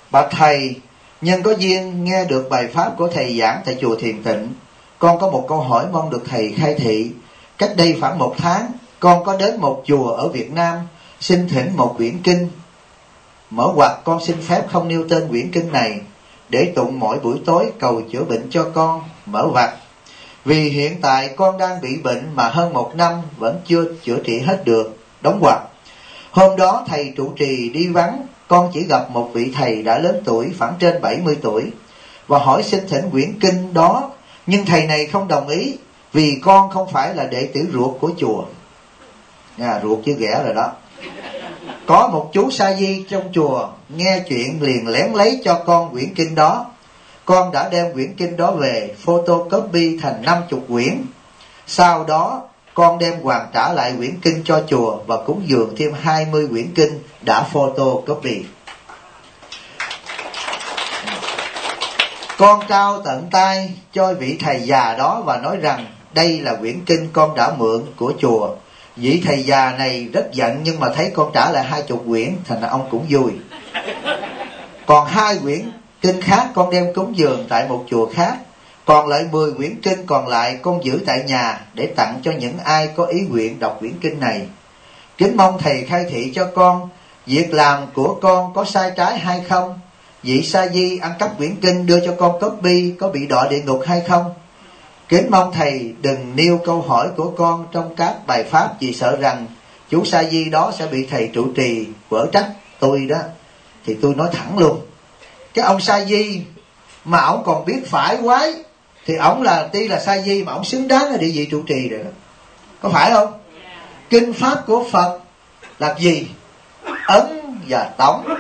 Bạch thầy, nhân có duyên nghe được bài pháp của thầy giảng tại chùa Thiền Tịnh. Con có một câu hỏi mong được thầy khai thị. Cách đây khoảng 1 tháng, con có đến một chùa ở Việt Nam xin thỉnh một quyển kinh. Mở ngoặc, con xin phép không nêu tên quyển kinh này để tụng mỗi buổi tối cầu chữa bệnh cho con. Mở ngoặc. Vì hiện tại con đang bị bệnh mà hơn 1 năm vẫn chưa chữa trị hết được. Đóng ngoặc. Hôm đó thầy trụ trì đi vắng, con chỉ gặp một vị thầy đã lớn tuổi, khoảng trên 70 tuổi, và hỏi xin thỉnh quyển kinh đó, nhưng thầy này không đồng ý vì con không phải là đệ tử ruột của chùa. Ruột chứ ghẻ rồi đó. Có một chú sa di trong chùa nghe chuyện liền lén lấy cho con quyển kinh đó. Con đã đem quyển kinh đó về photocopy thành 50 quyển. Sau đó con đem hoàn trả lại quyển kinh cho chùa và cúng dường thêm 20 quyển kinh đã photocopy. Con trao tận tay cho vị thầy già đó và nói rằng đây là quyển kinh con đã mượn của chùa. Vị thầy già này rất giận, nhưng mà thấy con trả lại 20 quyển, thành ra ông cũng vui. Còn 2 quyển kinh khác con đem cúng dường tại một chùa khác. Còn lại 10 quyển kinh còn lại con giữ tại nhà để tặng cho những ai có ý nguyện đọc quyển kinh này. Kính mong thầy khai thị cho con, việc làm của con có sai trái hay không? Vị sa di ăn cắp quyển kinh đưa cho con copy có bị đọa địa ngục hay không? Kính mong thầy đừng nêu câu hỏi của con trong các bài pháp, vì sợ rằng chú sa di đó sẽ bị thầy trụ trì quở trách tôi đó. Thì tôi nói thẳng luôn, cái ông sa di mà ổng còn biết phải quái thì ổng là tuy là sa di mà ổng xứng đáng là địa vị trụ trì rồi đó, có phải không? Kinh pháp của Phật là gì? Ấn và tống.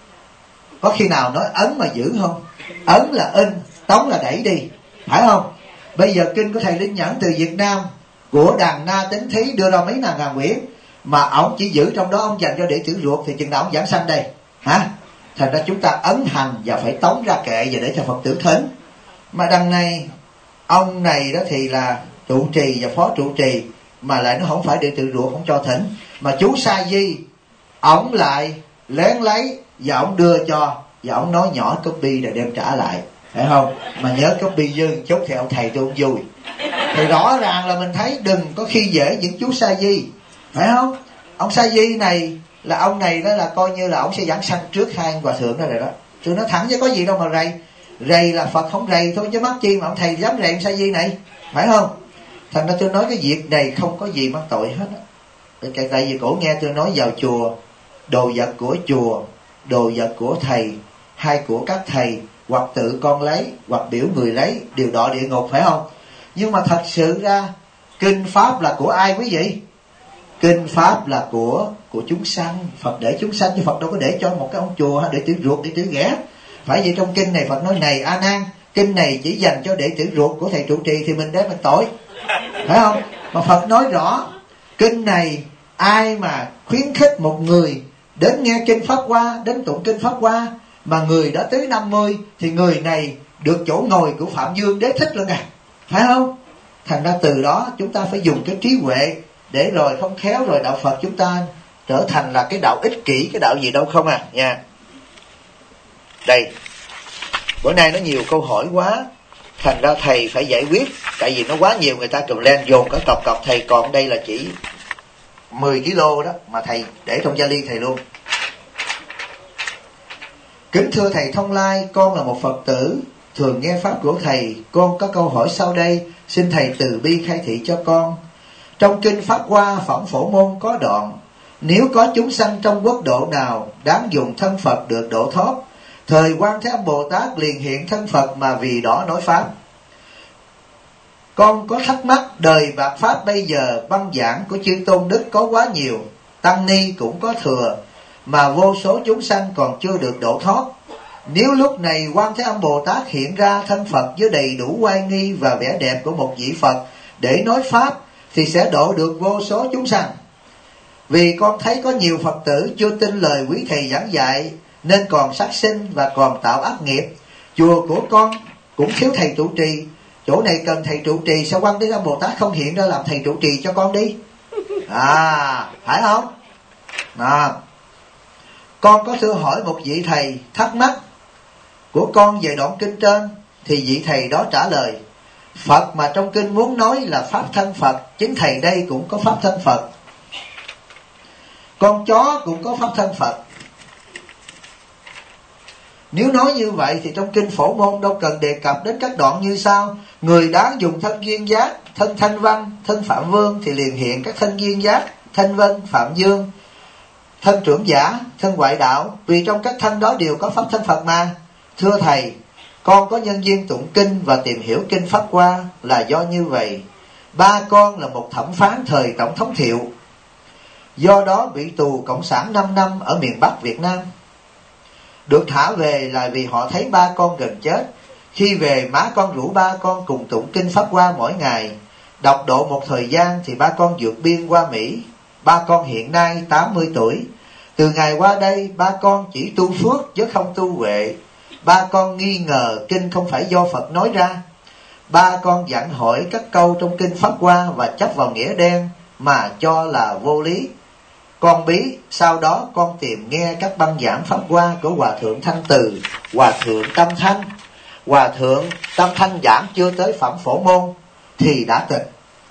Có khi nào nói ấn mà giữ không? Ấn là in, tống là đẩy đi, phải không? Bây giờ kinh của thầy Linh Nhẫn từ Việt Nam của Đàn Na Tính Thí đưa ra mấy ngàn quyển, mà ổng chỉ giữ trong đó ông dành cho đệ tử ruột, thì chừng nào ông giảng sanh đây hả? Thành ra chúng ta ấn hành và phải tống ra kệ và để cho Phật tử thính. Mà đằng này ông này đó thì là trụ trì và phó trụ trì, mà lại nó không phải đệ tử ruột, không cho thỉnh. Mà chú sa di ổng lại lén lấy và ổng đưa cho, và ổng nói nhỏ copy rồi đem trả lại, phải không? Mà nhớ copy dư chút thì ông thầy tôi cũng vui. Thì rõ ràng là mình thấy đừng có khi dễ những chú sa di, phải không? Ông sa di này là ông này đó là coi như là ông sẽ giảng sanh trước 2 ông hòa thượng đó rồi đó. Tôi nói thẳng chứ có gì đâu mà rầy. Rầy là Phật không rầy thôi chứ mắc chi mà ông thầy dám rầy ông sa di này, phải không? Thành ra tôi nói cái việc này không có gì mắc tội hết á. Tại vì cổ nghe tôi nói vào chùa, đồ vật của chùa, đồ vật của thầy hay của các thầy, hoặc tự con lấy hoặc biểu người lấy, đều đọa địa ngục, phải không? Nhưng mà thật sự ra kinh pháp là của ai quý vị? Kinh pháp là của chúng sanh. Phật để chúng sanh chứ Phật đâu có để cho một cái ông chùa để tử ruột, để tử ghẻ. Phải vậy trong kinh này Phật nói này A Nan, kinh này chỉ dành cho đệ tử ruột của thầy trụ trì thì mình để mình tội, phải không? Mà Phật nói rõ kinh này ai mà khuyến khích một người đến nghe kinh pháp hoa, đến tụng kinh pháp hoa mà người đã tới 50 thì người này được chỗ ngồi của Phạm Dương Đế Thích luôn phải không? Thành ra từ đó chúng ta phải dùng cái trí huệ, để rồi không khéo rồi đạo Phật chúng ta trở thành là cái đạo ích kỷ, cái đạo gì đâu không nha. Đây, bữa nay nó nhiều câu hỏi quá, thành ra thầy phải giải quyết, tại vì nó quá nhiều, người ta cầm lên dồn cả cọc, thầy còn đây là chỉ 10 kg đó mà thầy để trong vali thầy luôn. Kính thưa thầy Thông Lai, con là một Phật tử thường nghe pháp của thầy. Con có câu hỏi sau đây, xin thầy từ bi khai thị cho con. Trong kinh Pháp Hoa Phẩm Phổ Môn có đoạn: nếu có chúng sanh trong quốc độ nào đáng dùng thân Phật được độ thoát, thời Quan Thế Âm Bồ Tát liền hiện thân Phật mà vì đó nói pháp. Con có thắc mắc, đời bạc pháp bây giờ băng giảng của chư tôn đức có quá nhiều, tăng ni cũng có thừa, mà vô số chúng sanh còn chưa được độ thoát. Nếu lúc này Quan Thế Âm Bồ Tát hiện ra thân Phật với đầy đủ oai nghi và vẻ đẹp của một vị Phật để nói pháp, thì sẽ độ được vô số chúng sanh. Vì con thấy có nhiều Phật tử chưa tin lời quý thầy giảng dạy, nên còn sát sinh và còn tạo ác nghiệp. Chùa của con cũng thiếu thầy trụ trì, chỗ này cần thầy trụ trì, sao Quan Thế Âm Bồ Tát không hiện ra làm thầy trụ trì cho con đi? Phải không? Con có thưa hỏi một vị thầy thắc mắc, của con về đoạn kinh trên, thì vị thầy đó trả lời: Phật mà trong kinh muốn nói là pháp thân Phật, chính thầy đây cũng có pháp thân Phật. Con chó cũng có pháp thân Phật. Nếu nói như vậy thì trong kinh Phổ Môn đâu cần đề cập đến các đoạn như sau: người đáng dùng thân duyên giác, thân Thanh Văn, thân Phạm Vương, thì liền hiện các thân duyên giác, Thanh Vân, Phạm Dương, thân trưởng giả, thân ngoại đạo, vì trong các thân đó đều có pháp thân Phật mà. Thưa thầy, con có nhân duyên tụng kinh và tìm hiểu kinh Pháp Hoa là do như vậy. Ba con là một thẩm phán thời Tổng thống Thiệu, do đó bị tù cộng sản 5 năm ở miền Bắc Việt Nam. Được thả về là vì họ thấy ba con gần chết. Khi về, má con rủ ba con cùng tụng kinh Pháp Hoa mỗi ngày. Đọc độ một thời gian thì ba con vượt biên qua Mỹ. Ba con hiện nay 80 tuổi. Từ ngày qua đây, ba con chỉ tu phước chứ không tu huệ. Ba con nghi ngờ kinh không phải do Phật nói ra. Ba con dặn hỏi các câu trong kinh Pháp Hoa và chấp vào nghĩa đen mà cho là vô lý. Con bí, sau đó con tìm nghe các băng giảng Pháp Hoa của Hòa Thượng Thanh Từ, Hòa Thượng Tâm Thanh. Hòa Thượng Tâm Thanh giảng chưa tới phẩm Phổ Môn thì đã tịch.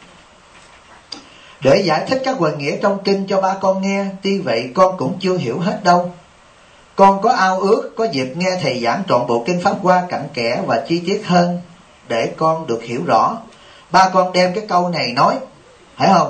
Để giải thích các hoài nghĩa trong kinh cho ba con nghe, tuy vậy con cũng chưa hiểu hết đâu. Con có ao ước có dịp nghe thầy giảng trọn bộ kinh Pháp Hoa cặn kẽ và chi tiết hơn để con được hiểu rõ. Ba con đem cái câu này nói, phải không?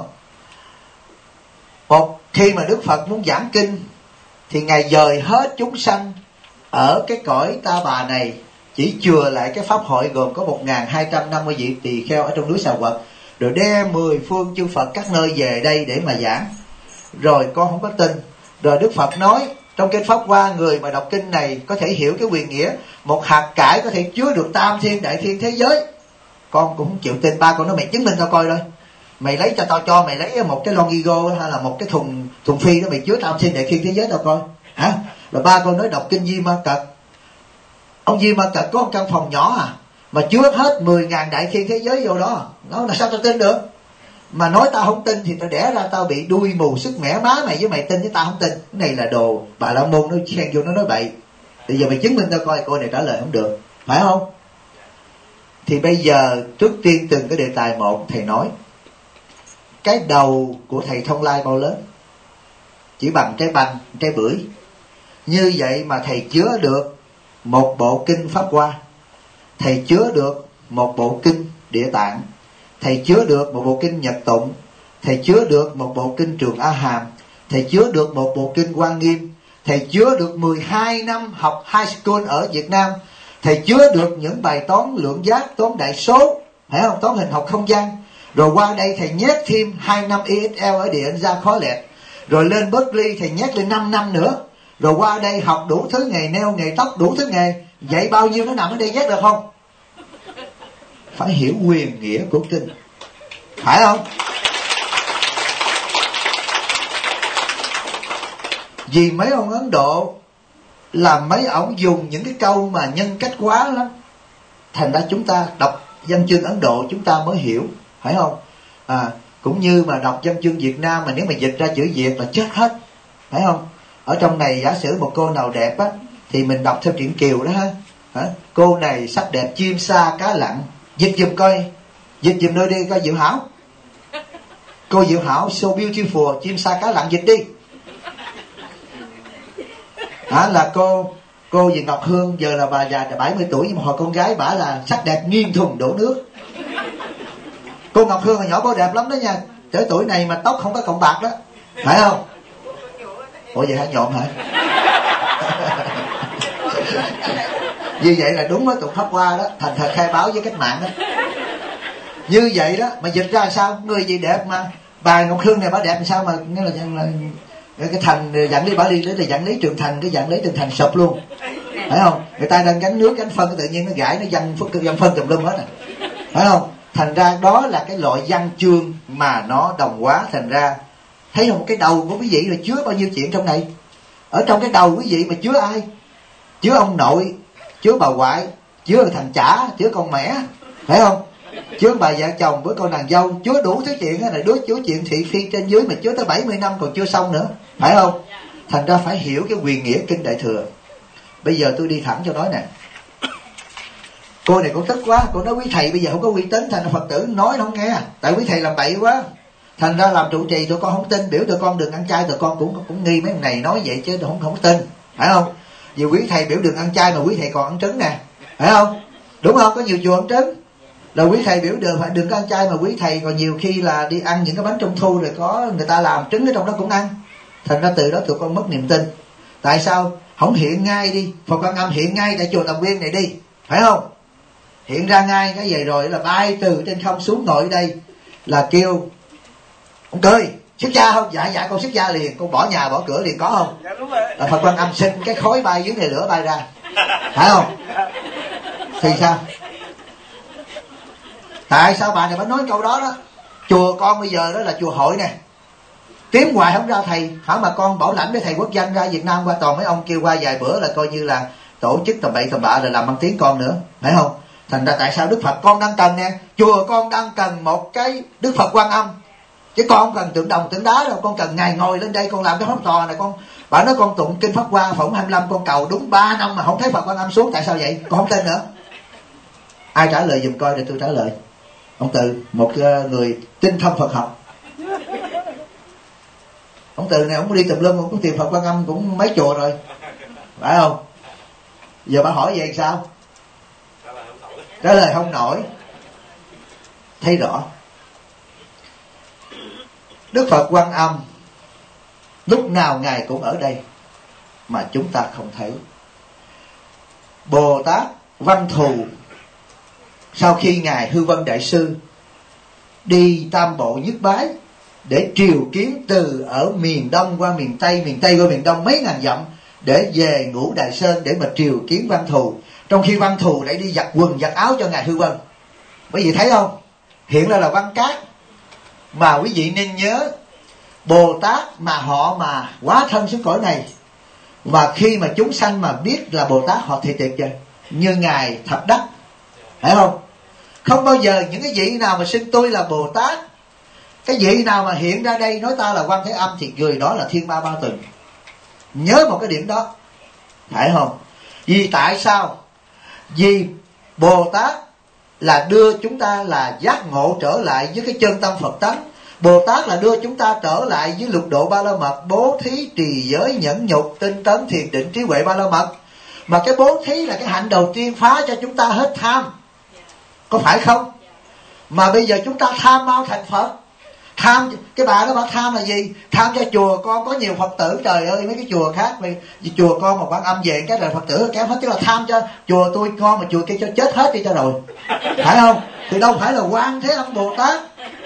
Một, khi mà Đức Phật muốn giảng kinh thì Ngài dời hết chúng sanh ở cái cõi Ta Bà này, chỉ chừa lại cái pháp hội gồm có 1250 vị tỳ kheo ở trong núi Xà Quật, rồi đem 10 phương chư Phật các nơi về đây để mà giảng. Rồi con không có tin. Rồi Đức Phật nói trong kinh Pháp Hoa, người mà đọc kinh này có thể hiểu cái quyền nghĩa một hạt cải có thể chứa được tam thiên đại thiên thế giới. Con cũng không chịu tin. Ba con nói mày chứng minh tao coi thôi. Mày lấy cho mày lấy một cái lon gigo hay là một cái thùng phi đó, mày chứa tam thiên đại thiên thế giới tao coi hả? Rồi ba con nói đọc kinh Di Ma Cật. Ông Di Ma Cật có một căn phòng nhỏ mà chứa hết 10.000 đại thiên thế giới vô đó. Nó là sao tao tin được? Mà nói tao không tin thì tao đẻ ra tao bị đuôi mù sức mẻ má mày, với mày tin chứ tao không tin. Cái này là đồ Bà La Môn nó xen vô, nó nói bậy. Bây giờ mày chứng minh tao coi. Cô này trả lời không được, phải không? Thì bây giờ trước tiên từng cái đề tài một, thầy nói cái đầu của thầy Thông Lai bao lớn? Chỉ bằng trái banh, trái bưởi. Như vậy mà thầy chứa được một bộ kinh Pháp Hoa, thầy chứa được một bộ kinh Địa Tạng, thầy chứa được một bộ kinh Nhật Tụng, thầy chứa được một bộ kinh Trường A Hàm, thầy chứa được một bộ kinh Quan Nghiêm, thầy chứa được 12 năm học high school ở Việt Nam, thầy chứa được những bài toán lượng giác, toán đại số, phải không? Toán hình học không gian. Rồi qua đây thầy nhét thêm 2 năm ESL ở Địa Anh Gia khó lẹt. Rồi lên Berkeley thầy nhét lên 5 năm nữa. Rồi qua đây học đủ thứ nghề nail, nghề tóc, đủ thứ nghề. Vậy bao nhiêu nó nằm ở đây nhét được không? Phải hiểu quyền nghĩa của kinh, phải không? Vì mấy ông Ấn Độ là mấy ông dùng những cái câu mà nhân cách quá lắm, thành ra chúng ta đọc văn chương Ấn Độ chúng ta mới hiểu, phải không? Cũng như mà đọc văn chương Việt Nam mà nếu mà dịch ra chữ Việt là chết hết, phải không? Ở trong này giả sử một cô nào đẹp á thì mình đọc theo truyện Kiều đó ha. Cô này sắc đẹp chim sa cá lặn. Dịch giùm coi, dịch giùm nơi đi coi Diệu Hảo. Cô Diệu Hảo so beautiful, chim sa cá lặn, dịch đi. Là cô gì Ngọc Hương, giờ là bà già 70 tuổi nhưng mà hồi con gái bả là sắc đẹp nghiêng thùng đổ nước. Cô Ngọc Hương hồi nhỏ cô đẹp lắm đó nha, tới tuổi này mà tóc không có cọng bạc đó, phải không? Ủa vậy hả, nhộm hả? Như vậy là đúng với tụng Pháp Hoa đó, thành thật khai báo với cách mạng đó. Như vậy đó mà dịch ra sao? Người gì đẹp mà bà Ngọc Hương này bà đẹp làm sao mà nghĩa là cái Thành dặn lý, bà đi lấy dặn lý Trường Thành, cái dặn lý Trường Thành sụp luôn, phải không? Người ta đang gánh nước gánh phân, tự nhiên nó gãi nó văng phân tùm lum hết phải không? Thành ra đó là cái loại văn chương mà nó đồng hóa. Thành ra thấy không, cái đầu của quý vị là chứa bao nhiêu chuyện trong này. Ở trong cái đầu quý vị mà chứa ai? Chứa ông nội, chứa bà ngoại, chứa thằng chả, chứa con mẹ, phải không? Chứa bà vợ chồng với con nàng dâu, chứa đủ thứ chuyện này, đứa chứa chuyện thị phi trên dưới mà chứa tới 70 năm còn chưa xong nữa, phải không? Thành ra phải hiểu cái quyền nghĩa kinh Đại Thừa. Bây giờ tôi đi thẳng cho nói nè. Cô này cũng tức quá, cô nói quý thầy bây giờ không có uy tín, thành Phật tử nói nó không nghe, tại quý thầy làm bậy quá, thành ra làm trụ trì tụi con không tin, biểu tụi con đừng ăn chay, tụi con cũng nghi mấy thằng này nói vậy chứ không tin, phải không? Vì quý thầy biểu đừng ăn chay mà quý thầy còn ăn trứng nè, phải không? Đúng không? Có nhiều chùa ăn trứng, là quý thầy biểu đừng có ăn chay, mà quý thầy còn nhiều khi là đi ăn những cái bánh trung thu rồi có người ta làm trứng ở trong đó cũng ăn, thành ra từ đó tụi con mất niềm tin. Tại sao không hiện ngay đi, Phật Quan Âm hiện ngay tại chùa Tầm Quyên này đi, phải không? Hiện ra ngay cái vậy rồi là bay từ trên không xuống ngồi ở đây, là kêu ông cười xuất gia không? Dạ con xuất gia liền, con bỏ nhà bỏ cửa liền, có không? Dạ đúng rồi. Là Phật Quan Âm xin cái khói bay dưới này, lửa bay ra, phải không? Thì sao? Tại sao bà này mới nói câu đó đó? Chùa con bây giờ đó là chùa hội nè, kiếm hoài không ra thầy, hả mà con bảo lãnh với thầy quốc danh ra Việt Nam qua, toàn mấy ông kêu qua vài bữa là coi như là tổ chức tầm bậy tầm bạ rồi làm ăn tiếng con nữa, phải không? Thành ra tại sao Đức Phật con đang cần nè, chùa con đang cần một cái Đức Phật Quan Âm, chứ con không cần tượng đồng tượng đá đâu, con cần ngày ngồi lên đây con làm cái pháp tòa này. Con bà nói con tụng kinh Pháp Hoa Phổng 25 con cầu đúng 3 năm mà không thấy Phật Quan Âm xuống, tại sao vậy? Con không tin nữa. Ai trả lời giùm coi để tôi trả lời. Ông Từ, một người tinh thông Phật học. Ông Từ này ông đi tùm lum, ông có tìm Phật Quan Âm cũng mấy chùa rồi, phải không? Giờ bà hỏi vậy sao? Trả lời không nổi. Thấy rõ Đức Phật Quan Âm lúc nào Ngài cũng ở đây mà chúng ta không thấy. Bồ Tát Văn Thù sau khi Ngài Hư Vân Đại Sư đi Tam Bộ Nhất Bái để triều kiến từ ở miền Đông qua miền Tây qua miền Đông mấy ngàn dặm để về Ngũ Đài Sơn để mà triều kiến Văn Thù, trong khi Văn Thù lại đi giặt quần giặt áo cho Ngài Hư Vân. Quý vị thấy không? Hiện ra là Văn Cát. Mà quý vị nên nhớ, Bồ Tát mà họ mà hóa thân xuống cõi này, và khi mà chúng sanh mà biết là Bồ Tát họ thì tuyệt vời, như Ngài Thập Đắc, phải không? Không bao giờ những cái vị nào mà xưng tôi là Bồ Tát, cái vị nào mà hiện ra đây nói ta là Quan Thế Âm thì người đó là Thiên Ma Ba Tuần. Nhớ một cái điểm đó, phải không? Vì tại sao? Vì Bồ Tát là đưa chúng ta là giác ngộ trở lại với cái chân tâm Phật tánh. Bồ Tát là đưa chúng ta trở lại với lục độ ba la mật, bố thí, trì giới, nhẫn nhục, tinh tấn, thiền định, trí huệ ba la mật. Mà cái bố thí là cái hạnh đầu tiên phá cho chúng ta hết tham, có phải không? Mà bây giờ chúng ta tham mau thành Phật. Tham, cái bà đó bà tham là gì? Tham cho chùa con có nhiều Phật tử, trời ơi mấy cái chùa khác, vì chùa con mà Quan Âm về cái là Phật tử kéo hết, tức là tham cho chùa tôi con mà chùa kia cho chết hết đi cho rồi, phải không? Thì đâu phải là Quan Thế Âm Bồ Tát.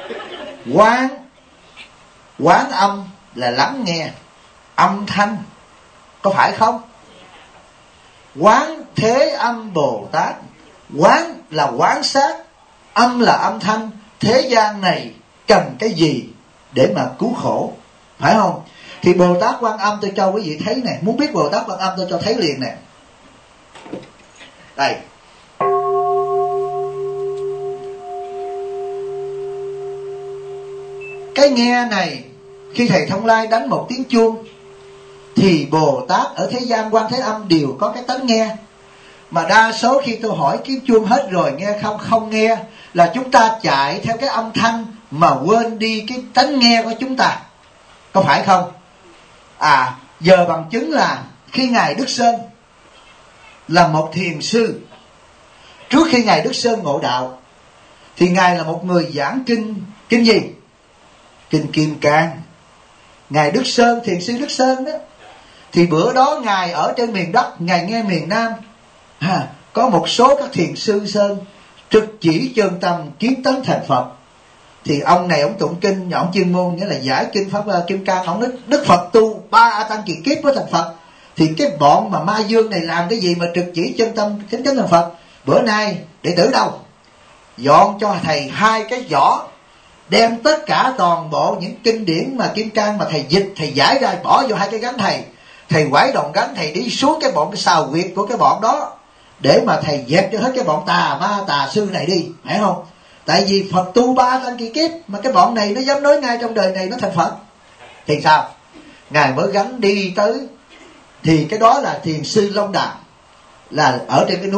Quán âm là lắng nghe âm thanh, có phải không? Quán Thế Âm Bồ Tát, quán là quán sát, âm là âm thanh. Thế gian này cần cái gì để mà cứu khổ, phải không? Thì Bồ Tát Quan Âm tôi cho quý vị thấy nè. Muốn biết Bồ Tát Quan Âm tôi cho thấy liền nè. Đây, cái nghe này, khi thầy Thông Lai đánh một tiếng chuông thì Bồ Tát ở thế gian Quan Thế Âm đều có cái tánh nghe. Mà đa số khi tôi hỏi tiếng chuông hết rồi nghe không nghe, là chúng ta chạy theo cái âm thanh mà quên đi cái tánh nghe của chúng ta, có phải không? Giờ bằng chứng là khi Ngài Đức Sơn là một thiền sư, trước khi Ngài Đức Sơn ngộ đạo thì Ngài là một người giảng kinh gì? Kinh Kim Cang. Ngài Đức Sơn, thiền sư Đức Sơn đó, thì bữa đó Ngài ở trên miền Đất, Ngài nghe miền Nam có một số các thiền sư Sơn trực chỉ chân tâm kiến tánh thành Phật. Thì ông này ông tụng kinh, ông chuyên môn nghĩa là giải kinh Pháp Kim Cang, ông nói Đức Phật tu 3 A Tăng kỳ kiếp mới thành Phật. Thì cái bọn mà ma dương này làm cái gì mà trực chỉ chân tâm kiến tánh thành Phật? Bữa nay đệ tử đâu dọn cho thầy 2 cái giỏ, đem tất cả toàn bộ những kinh điển mà Kim Cang mà thầy dịch, thầy giải ra bỏ vô 2 cái gánh thầy quải đồng gánh, thầy đi xuống cái bọn cái xào quyệt của cái bọn đó để mà thầy dẹp cho hết cái bọn tà ma tà sư này đi, phải không? Tại vì Phật tu 3 tăng kỳ kiếp mà cái bọn này nó dám nói ngay trong đời này nó thành Phật thì sao? Ngài mới gánh đi tới. Thì cái đó là thiền sư Long Đàm, là ở trên cái núi đó.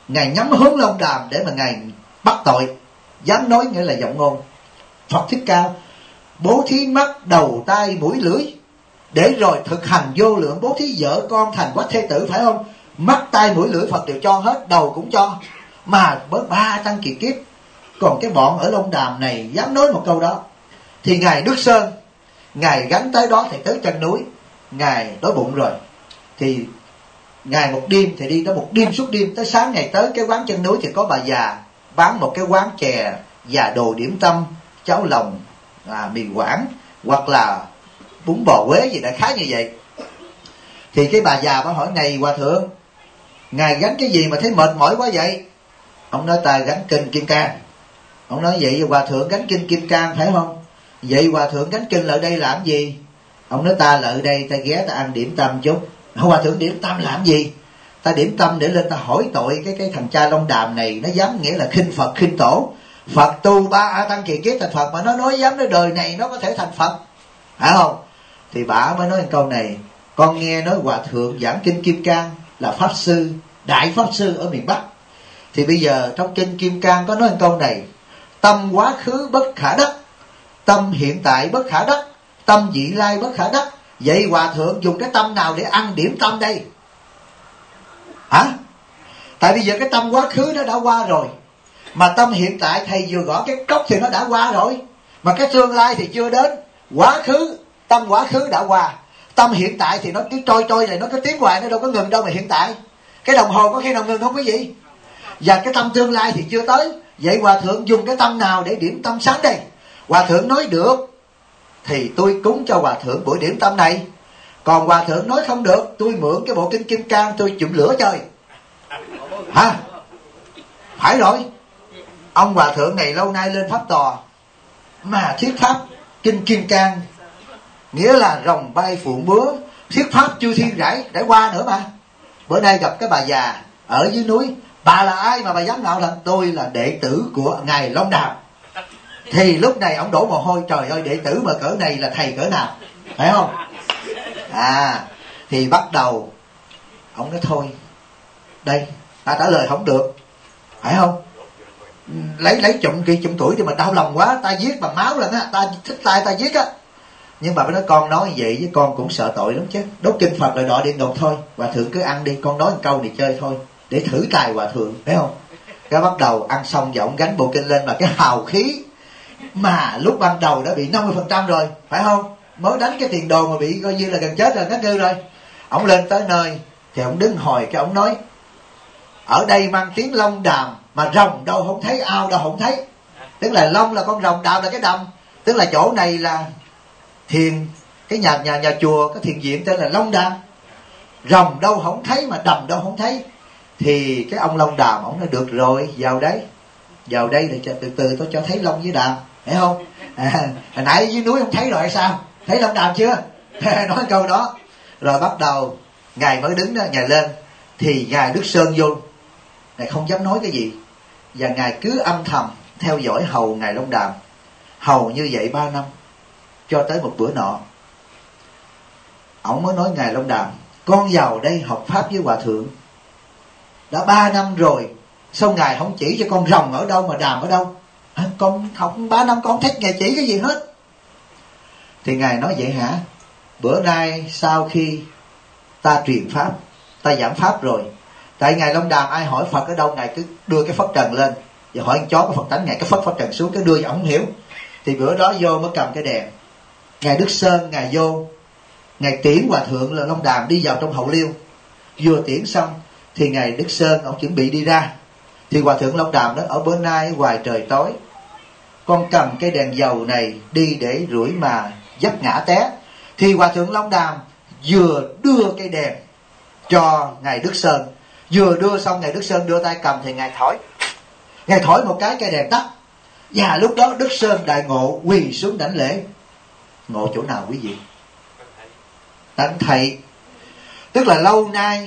Ngài nhắm hướng Long Đàm để mà Ngài bắt tội, dám nói nghĩa là giọng ngôn. Phật Thích Ca bố thí mắt, đầu, tai, mũi, lưỡi, để rồi thực hành vô lượng bố thí vợ con thành quách thế tử, phải không? Mắt, tai, mũi, lưỡi Phật đều cho hết, đầu cũng cho, mà với 3 tăng kỳ kiếp. Còn cái bọn ở Long Đàm này dám nói một câu đó, thì Ngài Đức Sơn, Ngài gánh tới đó thì tới chân núi, Ngài đói bụng rồi, thì Ngài một đêm thì đi tới một đêm suốt đêm, tới sáng ngày tới cái quán chân núi thì có bà già bán một cái quán chè và đồ điểm tâm, cháo lòng, mì Quảng hoặc là bún bò Huế gì đại khái như vậy. Thì cái bà già bà hỏi: này hòa thượng, Ngài gánh cái gì mà thấy mệt mỏi quá vậy? Ông nói: ta gánh kinh Kim Cang. Ông nói: vậy hòa thượng gánh kinh Kim Cang phải không? Vậy hòa thượng gánh kinh lại đây làm gì? Ông nói: ta lại đây ta ghé ta ăn điểm tâm chút. Hòa thượng điểm tâm làm gì? Ta điểm tâm để lên ta hỏi tội cái thằng cha Long Đàm này, nó dám nghĩa là khinh Phật khinh tổ. Phật tu 3 tăng kỳ kiếp thành Phật mà nó nói dám nói đời này nó có thể thành Phật, phải không? Thì bà mới nói một câu này: con nghe nói hòa thượng giảng kinh Kim Cang là pháp sư, đại pháp sư ở miền Bắc. Thì bây giờ trong kinh Kim Cang có nói một câu này: tâm quá khứ bất khả đắc, tâm hiện tại bất khả đắc, tâm vị lai bất khả đắc. Vậy hòa thượng dùng cái tâm nào để ăn điểm tâm đây? Hả? Tại bây giờ cái tâm quá khứ nó đã qua rồi, mà tâm hiện tại thầy vừa gõ cái cốc thì nó đã qua rồi, mà cái tương lai thì chưa đến. Quá khứ, tâm quá khứ đã qua, tâm hiện tại thì nó cứ trôi này, nó cứ tiến hoài, nó đâu có ngừng đâu mà hiện tại. Cái đồng hồ có khi nào ngừng không quý vị? Và cái tâm tương lai thì chưa tới. Vậy hòa thượng dùng cái tâm nào để điểm tâm sáng đây? Hòa thượng nói được thì tôi cúng cho hòa thượng buổi điểm tâm này. Còn hòa thượng nói không được, tôi mượn cái bộ kinh Kim Cang tôi chụm lửa chơi. Hả? Phải rồi. Ông hòa thượng này lâu nay lên pháp tòa mà thuyết pháp kinh Kim Cang, nghĩa là rồng bay phượng múa, thuyết pháp chư thiên rải qua nữa mà. Bữa nay gặp cái bà già ở dưới núi: bà là ai mà bà dám nào là tôi là đệ tử của Ngài Long Đàm? Thì lúc này ông đổ mồ hôi, trời ơi, đệ tử mà cỡ này là thầy cỡ nào, phải không? Thì bắt đầu ông nói thôi, đây ta trả lời không được, phải không? Lấy chụm tuổi thì mà đau lòng quá, ta giết bằng máu lần á, ta thích tay ta giết á. Nhưng bà mới nói: con nói vậy với con cũng sợ tội lắm chứ, đốt kinh Phật lại đọa địa ngục thôi, hòa thượng cứ ăn đi, con nói một câu này chơi thôi để thử tài hòa thượng, phải không? Cái bắt đầu ăn xong và ông gánh bộ kinh lên, mà cái hào khí mà lúc ban đầu đã bị 50% rồi, phải không? Mới đánh cái tiền đồ mà bị coi như là gần chết rồi, ngất ngư rồi. Ông lên tới nơi thì ông đứng hồi, cái ông nói: ở đây mang tiếng Long Đàm mà rồng đâu không thấy, ao đâu không thấy. Tức là long là con rồng, đàm là cái đầm. Tức là chỗ này là thiền, cái nhà chùa có thiền viện tên là Long Đàm. Rồng đâu không thấy mà đầm đâu không thấy. Thì cái ông Long Đàm ông nói: được rồi, vào đây để từ từ tôi cho thấy long với đàm, hiểu không? Hồi nãy dưới núi không thấy rồi hay sao? Thấy Long Đàm chưa? Nói câu đó rồi bắt đầu Ngài mới đứng đó, Ngài lên thì Ngài Đức Sơn vô, Ngài không dám nói cái gì, và Ngài cứ âm thầm theo dõi hầu Ngài Long Đàm. Hầu như vậy 3 năm, cho tới một bữa nọ ổng mới nói: Ngài Long Đàm, con vào đây học pháp với hòa thượng đã 3 năm rồi, sao Ngài không chỉ cho con rồng ở đâu mà đàm ở đâu? Con học 3 năm con không thấy Ngài chỉ cái gì hết. Thì Ngài nói: vậy hả? Bữa nay sau khi ta truyền pháp, ta giảng pháp rồi, tại Ngài Long Đàm ai hỏi Phật ở đâu, Ngài cứ đưa cái phất trần lên, và hỏi con chó có Phật tánh, Ngài cái phất trần xuống, cái đưa vào, không hiểu. Thì bữa đó vô mới cầm cái đèn. Ngài Đức Sơn Ngài vô, Ngài tiễn hòa thượng là Long Đàm đi vào trong hậu liêu. Vừa tiễn xong thì Ngài Đức Sơn ông chuẩn bị đi ra, thì hòa thượng Long Đàm đó: ở bữa nay ngoài trời tối, con cầm cái đèn dầu này đi để rủi mà dấp ngã té. Thì hòa thượng Long Đàm vừa đưa cây đèn cho Ngài Đức Sơn, vừa đưa xong Ngài Đức Sơn đưa tay cầm thì Ngài thổi một cái, cây đèn tắt. Và lúc đó Đức Sơn đại ngộ, quỳ xuống đảnh lễ. Ngộ chỗ nào quý vị? Đảnh thầy. Tức là lâu nay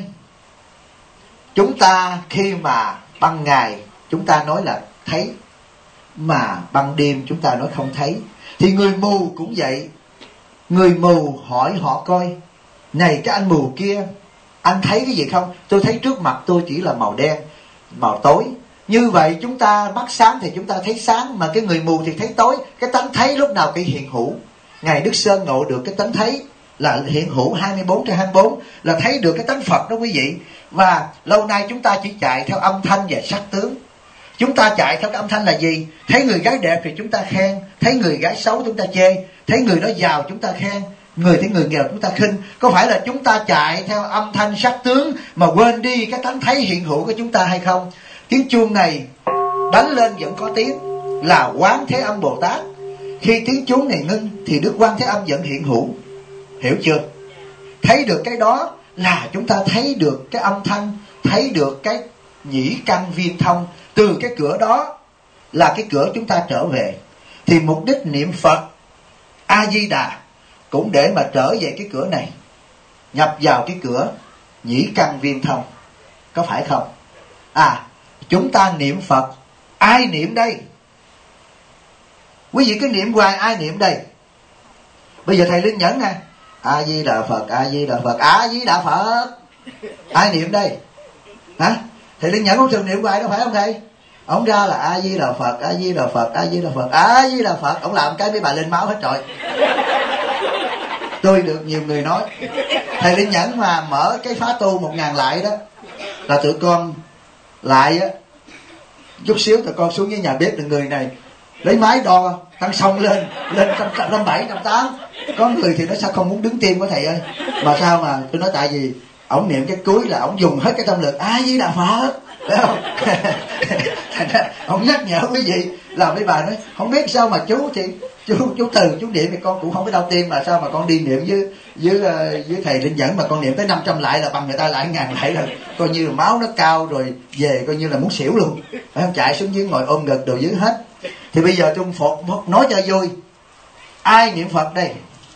chúng ta khi mà ban ngày chúng ta nói là thấy, mà ban đêm chúng ta nói không thấy. Thì người mù cũng vậy. Người mù hỏi họ coi: này cái anh mù kia, anh thấy cái gì không? Tôi thấy trước mặt tôi chỉ là màu đen. màu tối. Như vậy chúng ta mắt sáng thì chúng ta thấy sáng, mà cái người mù thì thấy tối. Cái tánh thấy lúc nào cái hiện hữu. Ngài Đức Sơn ngộ được cái tánh thấy là hiện hữu 24/24, là thấy được cái tánh Phật đó quý vị. Và lâu nay chúng ta chỉ chạy theo âm thanh và sắc tướng. Chúng ta chạy theo cái âm thanh là gì? Thấy người gái đẹp thì chúng ta khen, thấy người gái xấu chúng ta chê, thấy người đó giàu chúng ta khen, thấy người nghèo chúng ta khinh. Có phải là chúng ta chạy theo âm thanh sắc tướng mà quên đi cái tánh thấy hiện hữu của chúng ta hay không? Tiếng chuông này đánh lên vẫn có tiếng, là Quán Thế Âm Bồ Tát. Khi tiếng chuông này ngưng thì Đức Quán Thế Âm vẫn hiện hữu. Hiểu chưa? Thấy được cái đó là chúng ta thấy được cái âm thanh, thấy được cái nhĩ căn viên thông. Từ cái cửa đó là cái cửa chúng ta trở về. Thì mục đích niệm Phật A Di Đà cũng để mà trở về cái cửa này, nhập vào cái cửa nhĩ căn viên thông. Có phải không? Chúng ta niệm Phật, ai niệm đây? Quý vị cứ niệm hoài, ai niệm đây? Bây giờ thầy Linh Nhẫn nè, A Di Đà Phật, A Di Đà Phật, A Di Đà Phật. Ai niệm đây? Hả? Thầy Linh Nhẫn không thường niệm hoài đâu phải không thầy? Ông ra là A Di Đà Phật, A Di Đà Phật, A Di Đà Phật, A Di Đà Phật. Ông làm cái mấy bà lên máu hết trời. Tôi được nhiều người nói, thầy Linh Nhẫn mà mở cái khóa tu 1000 lại đó, là tụi con lại á, chút xíu tụi con xuống với nhà bếp, người này lấy máy đo tăng sông lên 107, 108. Có người thì nói sao không muốn đứng tim của thầy ơi. Mà sao mà tôi nói tại vì ổng niệm cái cuối là ổng dùng hết cái tâm lực A Di Đà Phật, phải không? Ông nhắc nhở quý vị, là mấy bà nói không biết sao mà chú thì chú từ chú niệm thì con cũng không có đau tim, mà sao mà con đi niệm với thầy Linh Nhẫn mà con niệm tới 500 lại là bằng người ta lại 1000 lại rồi, coi như là máu nó cao rồi về coi như là muốn xỉu luôn, phải không? Chạy xuống dưới ngồi ôm ngực đồ dưới hết. Thì bây giờ Trung Phật nói cho vui, ai niệm Phật đây?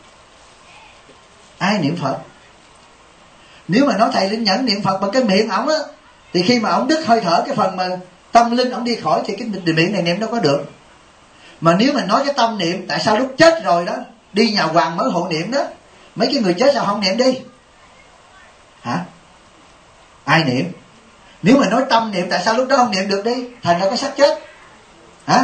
Ai niệm Phật? Nếu mà nói thầy Linh Nhẫn niệm Phật bằng cái miệng ổng á, thì khi mà ổng đứt hơi thở, cái phần mà tâm linh ổng đi khỏi thì cái miệng này niệm đâu có được. Mà nếu mà nói cái tâm niệm, tại sao lúc chết rồi đó đi nhà hoàng mới hộ niệm đó, mấy cái người chết sao không niệm đi? Hả? Ai niệm? Nếu mà nói tâm niệm, tại sao lúc đó không niệm được đi? Thành ra cái xác chết. Hả?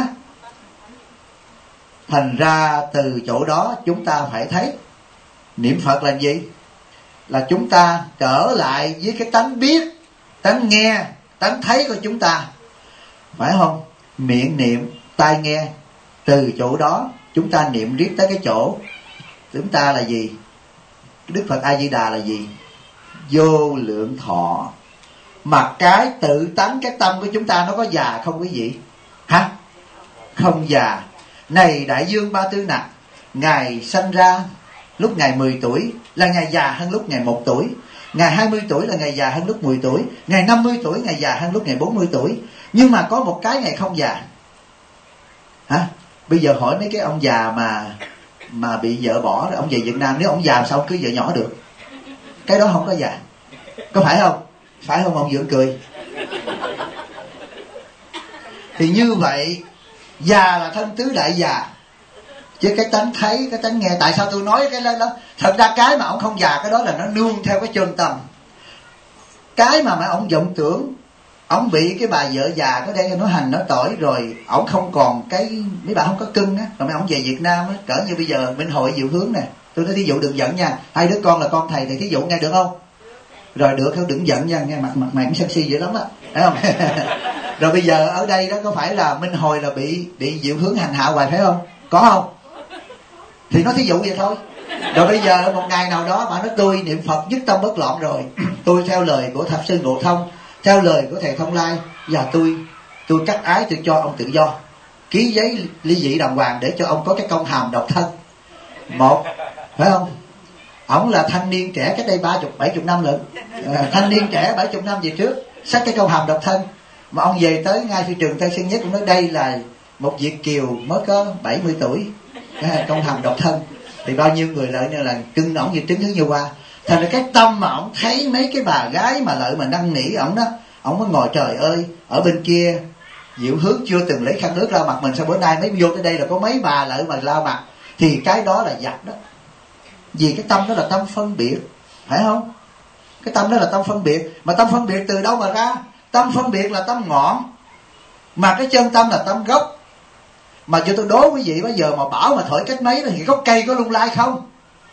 Thành ra từ chỗ đó chúng ta phải thấy niệm Phật là gì? Là chúng ta trở lại với cái tánh biết, tánh nghe, tánh thấy của chúng ta, phải không? Miệng niệm, tai nghe. Từ chỗ đó chúng ta niệm riết tới cái chỗ chúng ta là gì? Đức Phật A Di Đà là gì? Vô lượng thọ. Mà cái tự tánh, cái tâm của chúng ta nó có già không quý vị? Hả? Không già. Này Đại Dương Ba Tư Nặc, Ngài sanh ra lúc Ngài 10 tuổi là Ngài già hơn lúc Ngài 1 tuổi. Ngài 20 tuổi là Ngài già hơn lúc 10 tuổi. Ngài 50 tuổi Ngài già hơn lúc Ngài 40 tuổi. Nhưng mà có một cái Ngài không già. Hả? Bây giờ hỏi mấy cái ông già mà bị vợ bỏ, ông về Việt Nam, nếu ông già sao ông cưới vợ nhỏ được? Cái đó không có già. Có phải không? Phải không ông Dưỡng cười? Thì như vậy, già là thân tứ đại già. Chứ cái tánh thấy, cái tánh nghe, tại sao tôi nói cái đó? Thật ra cái mà ông không già, cái đó là nó nương theo cái chân tâm. Cái mà ông vọng tưởng, ông bị cái bà vợ già có đây nó hành nó tỏi rồi, ông không còn cái, mấy bà không có cưng á, rồi mấy ông về Việt Nam á, cỡ như bây giờ Minh Hội Diệu Hướng nè, tôi nói thí dụ đừng giận nha, hai đứa con là con thầy thì thí dụ nghe được không? Rồi được không, đừng giận nha, nghe mặt mày cũng sexy dữ lắm á, thấy không? Rồi bây giờ ở đây đó có phải là Minh Hội là bị Diệu Hướng hành hạ hoài phải không? Có không? Thì nói thí dụ vậy thôi. Rồi bây giờ một ngày nào đó bà nói tôi niệm Phật nhất tâm bất loạn rồi, tôi theo lời của Thập Sư Ngộ Thông, theo lời của thầy Thông Lai, và tôi cắt ái, tôi cho ông tự do, ký giấy ly dị đàng hoàng để cho ông có cái công hàm độc thân. Một, phải không? Ông là thanh niên trẻ cách đây 70 năm lận, thanh niên trẻ 70 năm về trước xách cái công hàm độc thân, mà ông về tới ngay phi trường Tân Sơn Nhất cũng nói đây là một Việt kiều mới có 70 tuổi, công hàm độc thân. Thì bao nhiêu người lợi như là cưng ổng như trứng như hoa. Thành ra cái tâm mà ổng thấy mấy cái bà gái mà lợi mà năn nỉ ổng đó, ổng mới ngồi trời ơi, ở bên kia Diệu Hướng chưa từng lấy khăn nước lau mặt mình, sao bữa nay mới vô tới đây là có mấy bà lợi mà lau mặt. Thì cái đó là giặc đó. Vì cái tâm đó là tâm phân biệt, phải không? Cái tâm đó là tâm phân biệt. Mà tâm phân biệt từ đâu mà ra? Tâm phân biệt là tâm ngọn, mà cái chân tâm là tâm gốc. Mà cho tôi đố quý vị, bây giờ mà bảo mà thổi cách mấy thì gốc cây có lung lay không?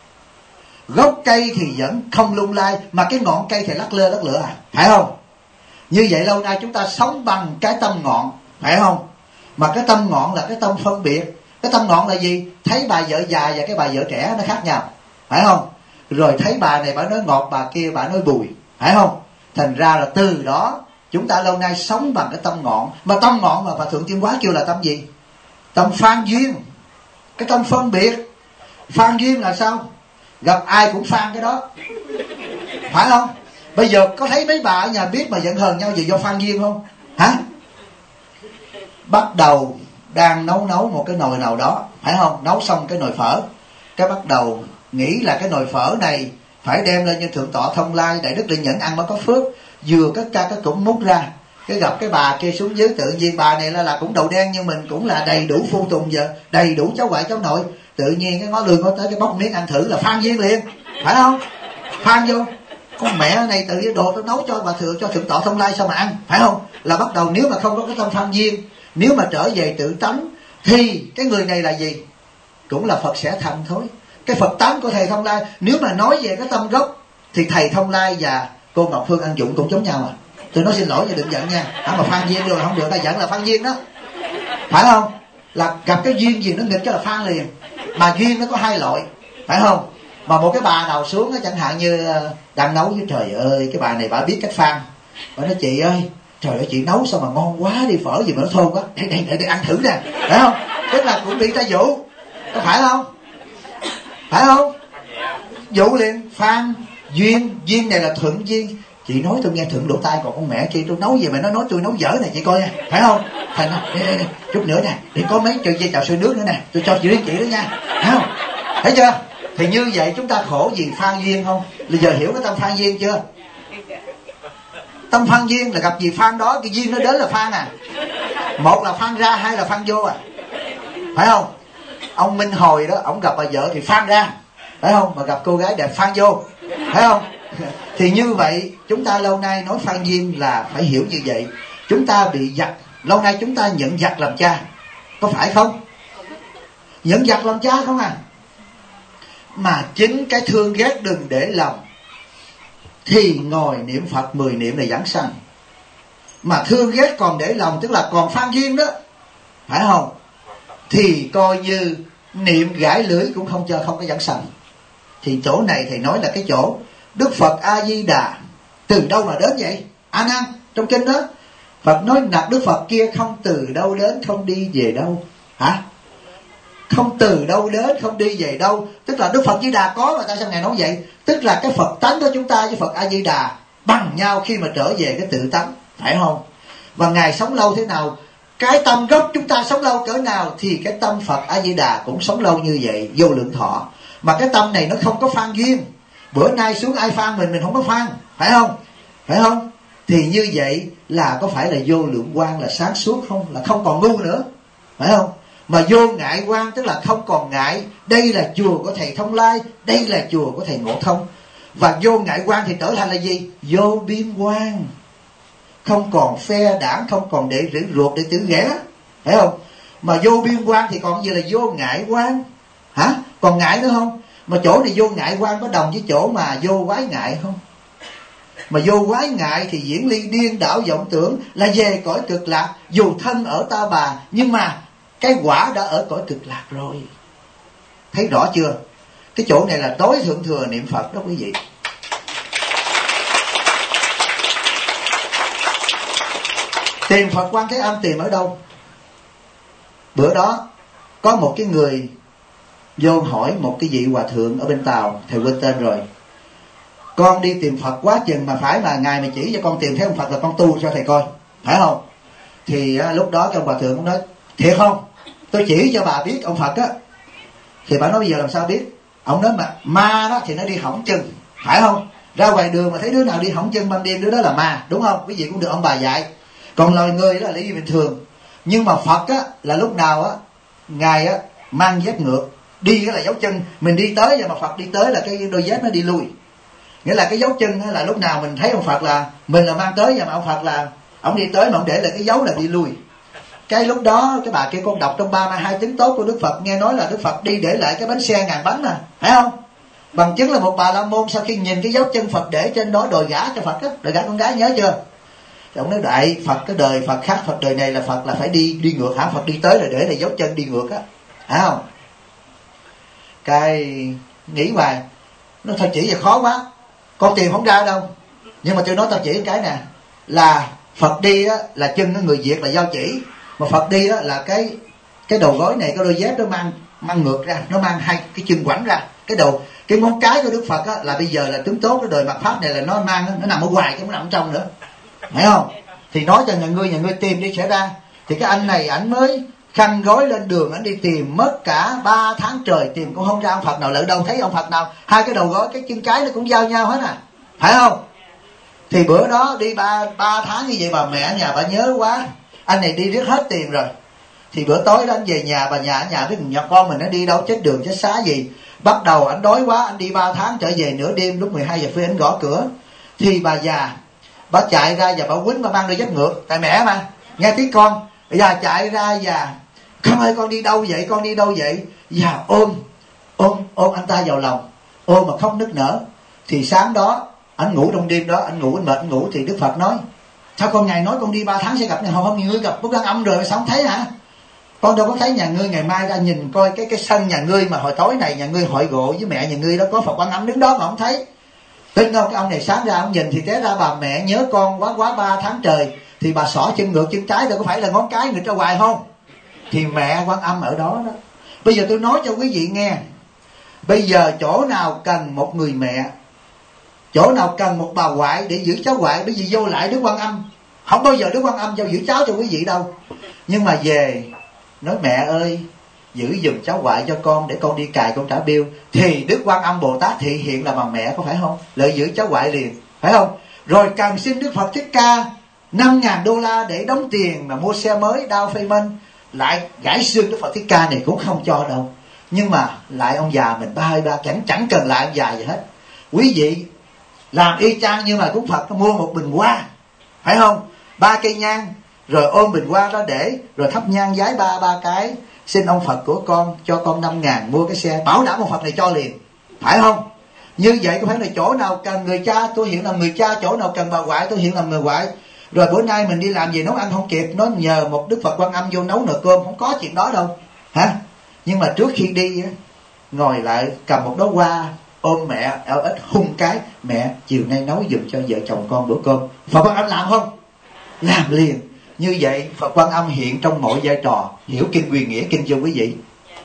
Gốc cây thì vẫn không lung lay, mà cái ngọn cây thì lắc lơ lắc lửa phải không? Như vậy lâu nay chúng ta sống bằng cái tâm ngọn, phải không? Mà cái tâm ngọn là cái tâm phân biệt. Cái tâm ngọn là gì? Thấy bà vợ già và cái bà vợ trẻ nó khác nhau, phải không? Rồi thấy bà này bà nói ngọt, bà kia bà nói bùi, phải không? Thành ra là từ đó chúng ta lâu nay sống bằng cái tâm ngọn. Mà tâm ngọn mà Hòa Thượng Tiên Hóa kêu là tâm gì? Tâm phan duyên. Cái tâm phân biệt. Phan duyên là sao? Gặp ai cũng phan cái đó, phải không? Bây giờ có thấy mấy bà ở nhà bếp mà giận hờn nhau gì do phan duyên không? Hả? Bắt đầu đang nấu một cái nồi nào đó, phải không? Nấu xong cái nồi phở, cái bắt đầu nghĩ là cái nồi phở này phải đem lên như Thượng tọa Thông Lai Đại Đức Linh Nhẫn ăn mới có phước. Vừa cất ca cái cũng múc ra, cái gặp cái bà kia xuống dưới, tự nhiên bà này là cũng đầu đen như mình, cũng là đầy đủ phu tùng giờ, đầy đủ cháu ngoại cháu nội, tự nhiên cái ngó lương ngó tới cái bóc miếng ăn thử là phan duyên liền, phải không? Phan vô con mẹ này tự nhiên đồ tôi nấu cho bà Thượng, cho Thượng tọa Thông Lai sao mà ăn, phải không? Là bắt đầu nếu mà không có cái tâm phan duyên, nếu mà trở về tự tánh thì cái người này là gì? Cũng là Phật sẽ thành thôi. Cái Phật tánh của thầy Thông Lai, nếu mà nói về cái tâm gốc thì thầy Thông Lai và cô Ngọc Phương Ăn Dụng cũng giống nhau à. Tôi nói xin lỗi và đừng giận nha. Mà phan duyên rồi không được, ta giận là phan duyên đó, phải không? Là gặp cái duyên gì nó nghịch cái là phan liền. Mà duyên nó có hai loại, phải không? Mà một cái bà nào xuống đó, chẳng hạn như đang nấu với, trời ơi cái bà này bà biết cách phan, bà nói chị ơi, trời ơi chị nấu sao mà ngon quá đi, phở gì mà nó thơm quá, để ăn thử nè, phải không? Tức là cũng bị ta dụ, có phải không? Phải không? Dụ liền. Phan duyên. Duyên này là thuận duyên. Chị nói tôi nghe thuận lỗ tai, còn con mẹ kia tôi nấu gì mà nó nói tôi nấu dở này chị coi nha, phải không? Thành đây, chút nữa nè, để có mấy dây chào sôi nước nữa nè, tôi cho chị riêng chị đó nha, phải không? Thấy chưa? Thì như vậy chúng ta khổ gì phan duyên không? Bây giờ hiểu cái tâm phan duyên chưa? Tâm phan duyên là gặp gì phan đó, cái duyên nó đến là phan à. Một là phan ra, hai là phan vô à, phải không? Ông Minh Hồi đó, ông gặp bà vợ thì phan ra, phải không? Mà gặp cô gái đẹp phan vô, phải không? Thì như vậy chúng ta lâu nay nói phan duyên là phải hiểu như vậy. Chúng ta bị giặc, lâu nay chúng ta nhận giặc làm cha, có phải không? Nhận giặc làm cha không à? Mà chính cái thương ghét đừng để lòng thì ngồi niệm Phật 10 niệm là giảng sanh. Mà thương ghét còn để lòng, tức là còn phan duyên đó, phải không? Thì coi như niệm gãi lưỡi cũng không cho, không có giảng sanh. Thì chỗ này thầy nói là cái chỗ Đức Phật A Di Đà từ đâu mà đến vậy? A Nan trong kinh đó Phật nói là Đức Phật kia không từ đâu đến, không đi về đâu. Hả? Không từ đâu đến, không đi về đâu. Tức là Đức Phật Di Đà có mà tại sao Ngài nói vậy? Tức là cái Phật tánh của chúng ta với Phật A Di Đà bằng nhau khi mà trở về cái tự tánh, phải không? Và Ngài sống lâu thế nào, cái tâm gốc chúng ta sống lâu cỡ nào thì cái tâm Phật A Di Đà cũng sống lâu như vậy, vô lượng thọ. Mà cái tâm này nó không có phan duyên. Bữa nay xuống ai phan mình không có phan, phải không? Phải không? Thì như vậy là có phải là vô lượng quang, là sáng suốt không? Là không còn ngu nữa, phải không? Mà vô ngại quang tức là không còn ngại. Đây là chùa của thầy Thông Lai, đây là chùa của thầy Ngộ Thông. Và vô ngại quang thì trở thành là gì? Vô biên quang. Không còn phe đảng, không còn để rỉ ruột để tử ghẻ, phải không? Mà vô biên quang thì còn gì là vô ngại quang? Hả? Còn ngại nữa không? Mà chỗ này vô ngại quang có đồng với chỗ mà vô quái ngại không? Mà vô quái ngại thì diễn ly điên đảo vọng tưởng, là về cõi cực lạc. Dù thân ở Ta Bà, nhưng mà cái quả đã ở cõi cực lạc rồi. Thấy rõ chưa? Cái chỗ này là tối thượng thừa niệm Phật đó quý vị. Tìm Phật Quan Thế Âm tìm ở đâu? Bữa đó có một cái người vô hỏi một cái vị hòa thượng ở bên Tàu, thầy quên tên rồi. Con đi tìm Phật quá chừng mà phải mà ngài mà chỉ cho con tìm thấy ông Phật là con tu cho thầy coi, phải không? Thì lúc đó cái ông hòa thượng cũng nói, thiệt không? Tôi chỉ cho bà biết ông Phật á. Thì bà nói bây giờ làm sao biết? Ông nói mà ma đó thì nó đi hỏng chân, phải không? Ra ngoài đường mà thấy đứa nào đi hỏng chân ban đêm, đứa đó là ma, đúng không? Quý vị cũng được ông bà dạy. Còn loài người đó là lý bình thường. Nhưng mà Phật á là lúc nào á ngài á mang dép ngược, đi là dấu chân mình đi tới, và mà Phật đi tới là cái đôi dép nó đi lui. Nghĩa là cái dấu chân là lúc nào mình thấy ông Phật là mình là mang tới, và mà ông Phật là Ông đi tới mà ông để lại cái dấu là đi lui. Cái lúc đó cái bà kia con đọc trong 32 chứng tốt của Đức Phật, nghe nói là Đức Phật đi để lại cái bánh xe ngàn bánh à, phải không? Bằng chứng là một bà la môn sau khi nhìn cái dấu chân Phật để trên đó đòi gả cho Phật á, đòi gả con gái, nhớ chưa? Thì ông nói đại Phật cái đời Phật khác, Phật đời này là Phật là phải đi ngược hả? Phật đi tới là để lại dấu chân đi ngược á, phải không? Cái nghĩ hoài, nó thôi chỉ là khó quá, con tìm không ra đâu. Nhưng mà tôi nói tao chỉ cái nè, là Phật đi á là chân của người Việt là giao chỉ, mà Phật đi á là cái đầu gối này, cái đôi dép nó mang ngược ra, nó mang hai cái chân quẳng ra, cái đầu cái ngón cái của Đức Phật á là bây giờ là tướng tốt cái đời mạt Pháp này là nó mang, nó nằm ở ngoài chứ không nằm ở trong nữa, phải không? Thì nói cho nhà ngươi tìm đi sẽ ra. Thì cái anh này ảnh mới khăn gói lên đường, ảnh đi tìm mất cả 3 tháng trời, tìm cũng không ra ông Phật nào, lỡ đâu thấy ông Phật nào, hai cái đầu gối cái chân cái nó cũng giao nhau hết à, phải không? Thì bữa đó đi ba tháng như vậy, bà mẹ nhà bà nhớ quá, anh này đi riết hết tiền rồi. Thì bữa tối đó anh về nhà, bà nhà ở nhà với nhà con mình nó đi đâu chết đường chết xá gì, bắt đầu anh đói quá, anh đi 3 tháng trở về nửa đêm lúc 12 giờ khuya anh gõ cửa. Thì bà già bà chạy ra và bà quýnh, bà mang đôi dép ngược, tại mẹ mà nghe tiếng con, già chạy ra, già con ơi con đi đâu vậy, con đi đâu vậy? Già ôm anh ta vào lòng, ôm mà khóc nức nở. Thì sáng đó anh ngủ, trong đêm đó anh ngủ, anh mệt anh ngủ, thì Đức Phật nói sao con ngày nói con đi 3 tháng sẽ gặp, không ngươi gặp Bố Quan Âm rồi sao không thấy hả? Con đâu có thấy nhà ngươi, ngày mai ra nhìn coi cái sân nhà ngươi mà hồi tối này nhà ngươi hội ngộ với mẹ nhà ngươi đó, có Phật Quan Âm đứng đó mà không thấy. Tin không? Cái ông này sáng ra ông nhìn thì té ra bà mẹ nhớ con quá 3 tháng trời, thì bà xỏ chân ngược chân trái, đâu có phải là ngón cái người ra hoài không? Thì mẹ Quan Âm ở đó đó. Bây giờ tôi nói cho quý vị nghe, bây giờ chỗ nào cần một người mẹ, chỗ nào cần một bà ngoại để giữ cháu ngoại, bởi vì vô lại Đức Quan Âm, không bao giờ Đức Quan Âm cho giữ cháu cho quý vị đâu. Nhưng mà về nói mẹ ơi giữ giùm cháu ngoại cho con để con đi cài con trả bill, thì Đức Quan Âm Bồ Tát thị hiện là bà mẹ, có phải không? Lợi giữ cháu ngoại liền, phải không? Rồi càng xin Đức Phật Thích Ca $5,000 để đóng tiền mà mua xe mới, down payment, lại gãy xương Đức Phật Thích Ca này cũng không cho đâu. Nhưng mà lại ông già mình 33 chẳng cần lại ông già gì hết. Quý vị làm y chang như mà cúng Phật, mua một bình hoa, phải không? 3 cây nhang, rồi ôm bình hoa đó để, rồi thắp nhang vái ba cái, xin ông Phật của con cho con 5.000 mua cái xe, bảo đảm ông Phật này cho liền, phải không? Như vậy có phải là chỗ nào cần người cha tôi hiện làm người cha, chỗ nào cần bà ngoại tôi hiện làm người ngoại. Rồi bữa nay mình đi làm gì nấu ăn không kịp, nó nhờ một Đức Phật Quan Âm vô nấu nồi cơm, không có chuyện đó đâu, hả? Nhưng mà trước khi đi ngồi lại cầm một đóa hoa, ôm mẹ eo ít hung cái, mẹ chiều nay nấu giùm cho vợ chồng con bữa cơm. Phật Quan Âm làm không? Làm liền. Như vậy Phật Quan Âm hiện trong mọi vai trò. Hiểu kinh quyền nghĩa kinh chưa quý vị?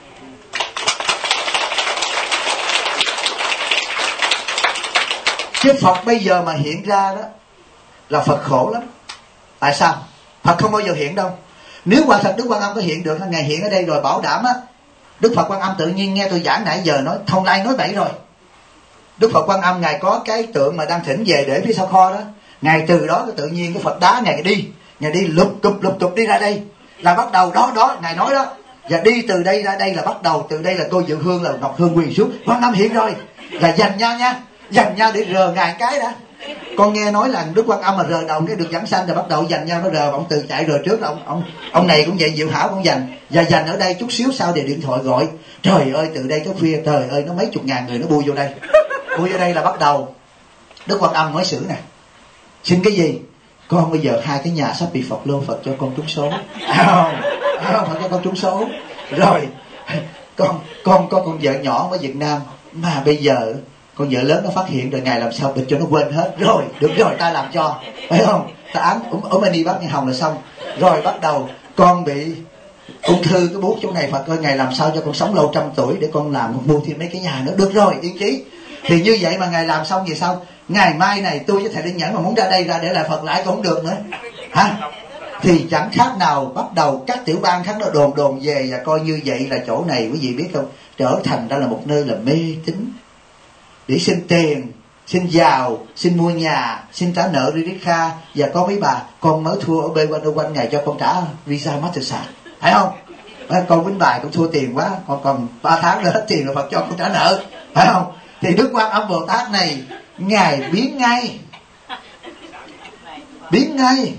Chứ Phật bây giờ mà hiện ra đó là Phật khổ lắm. Tại sao? Phật không bao giờ hiện đâu. Nếu quả thật Đức Quan Âm có hiện được, Ngài hiện ở đây rồi bảo đảm á. Đức Phật Quan Âm tự nhiên nghe tôi giảng nãy giờ nói thông lai nói bậy rồi. Đức Phật Quan Âm Ngài có cái tượng mà đang thỉnh về để phía sau kho đó, Ngài từ đó tự nhiên cái Phật đá Ngài đi lục cục đi ra đây là bắt đầu đó Ngài nói đó, và đi từ đây ra đây là bắt đầu, từ đây là tôi dự hương là ngọc hương quỳ xuống, Quan Âm hiện rồi, là dành nhau nha, dành nhau để rờ Ngài cái đã. Con nghe nói là Đức Quan Âm mà rờ đầu cái được giảng sanh, rồi bắt đầu dành nhau, nó rờ ông từ chạy rờ trước là ông này cũng vậy, Diệu Hảo cũng dành, và dành ở đây chút xíu sau để điện thoại gọi, trời ơi từ đây tới khuya, trời ơi nó mấy chục ngàn người nó bu vô đây là bắt đầu Đức Quan Âm mới xử nè, xin cái gì con, bây giờ 2 cái nhà sắp bị Phật lô, Phật cho con trúng số, không phải cho con trúng số, rồi con có con vợ nhỏ ở Việt Nam, mà bây giờ con vợ lớn nó phát hiện rồi, Ngài làm sao bịch cho nó quên hết, rồi được rồi ta làm cho, phải không? Ta án ở bên đi bắt Ngài Hồng là xong. Rồi bắt đầu con bị ung thư cái bút chỗ này, Phật ơi Ngài làm sao cho con sống lâu 100 tuổi để con làm mua thêm mấy cái nhà nữa, được rồi yên chí. Thì như vậy mà Ngài làm xong gì sao? Ngày mai này tôi với thầy Đinh Nhẫn mà muốn ra đây ra để lại Phật lại cũng không được nữa, hả? Thì chẳng khác nào bắt đầu các tiểu bang khác nó đồn về, và coi như vậy là chỗ này quý vị biết không, trở thành ra là một nơi là mê tín để xin tiền, xin giàu, xin mua nhà, xin trả nợ đi Kha. Và có mấy bà con mới thua ở B1 Ngài cho con trả visa Mastercard, phải không? Con Vĩnh Bài cũng thua tiền quá, con còn 3 tháng nữa hết tiền rồi Phật cho con trả nợ, phải không? Thì Đức Quan Âm Bồ Tát này Ngài biến ngay,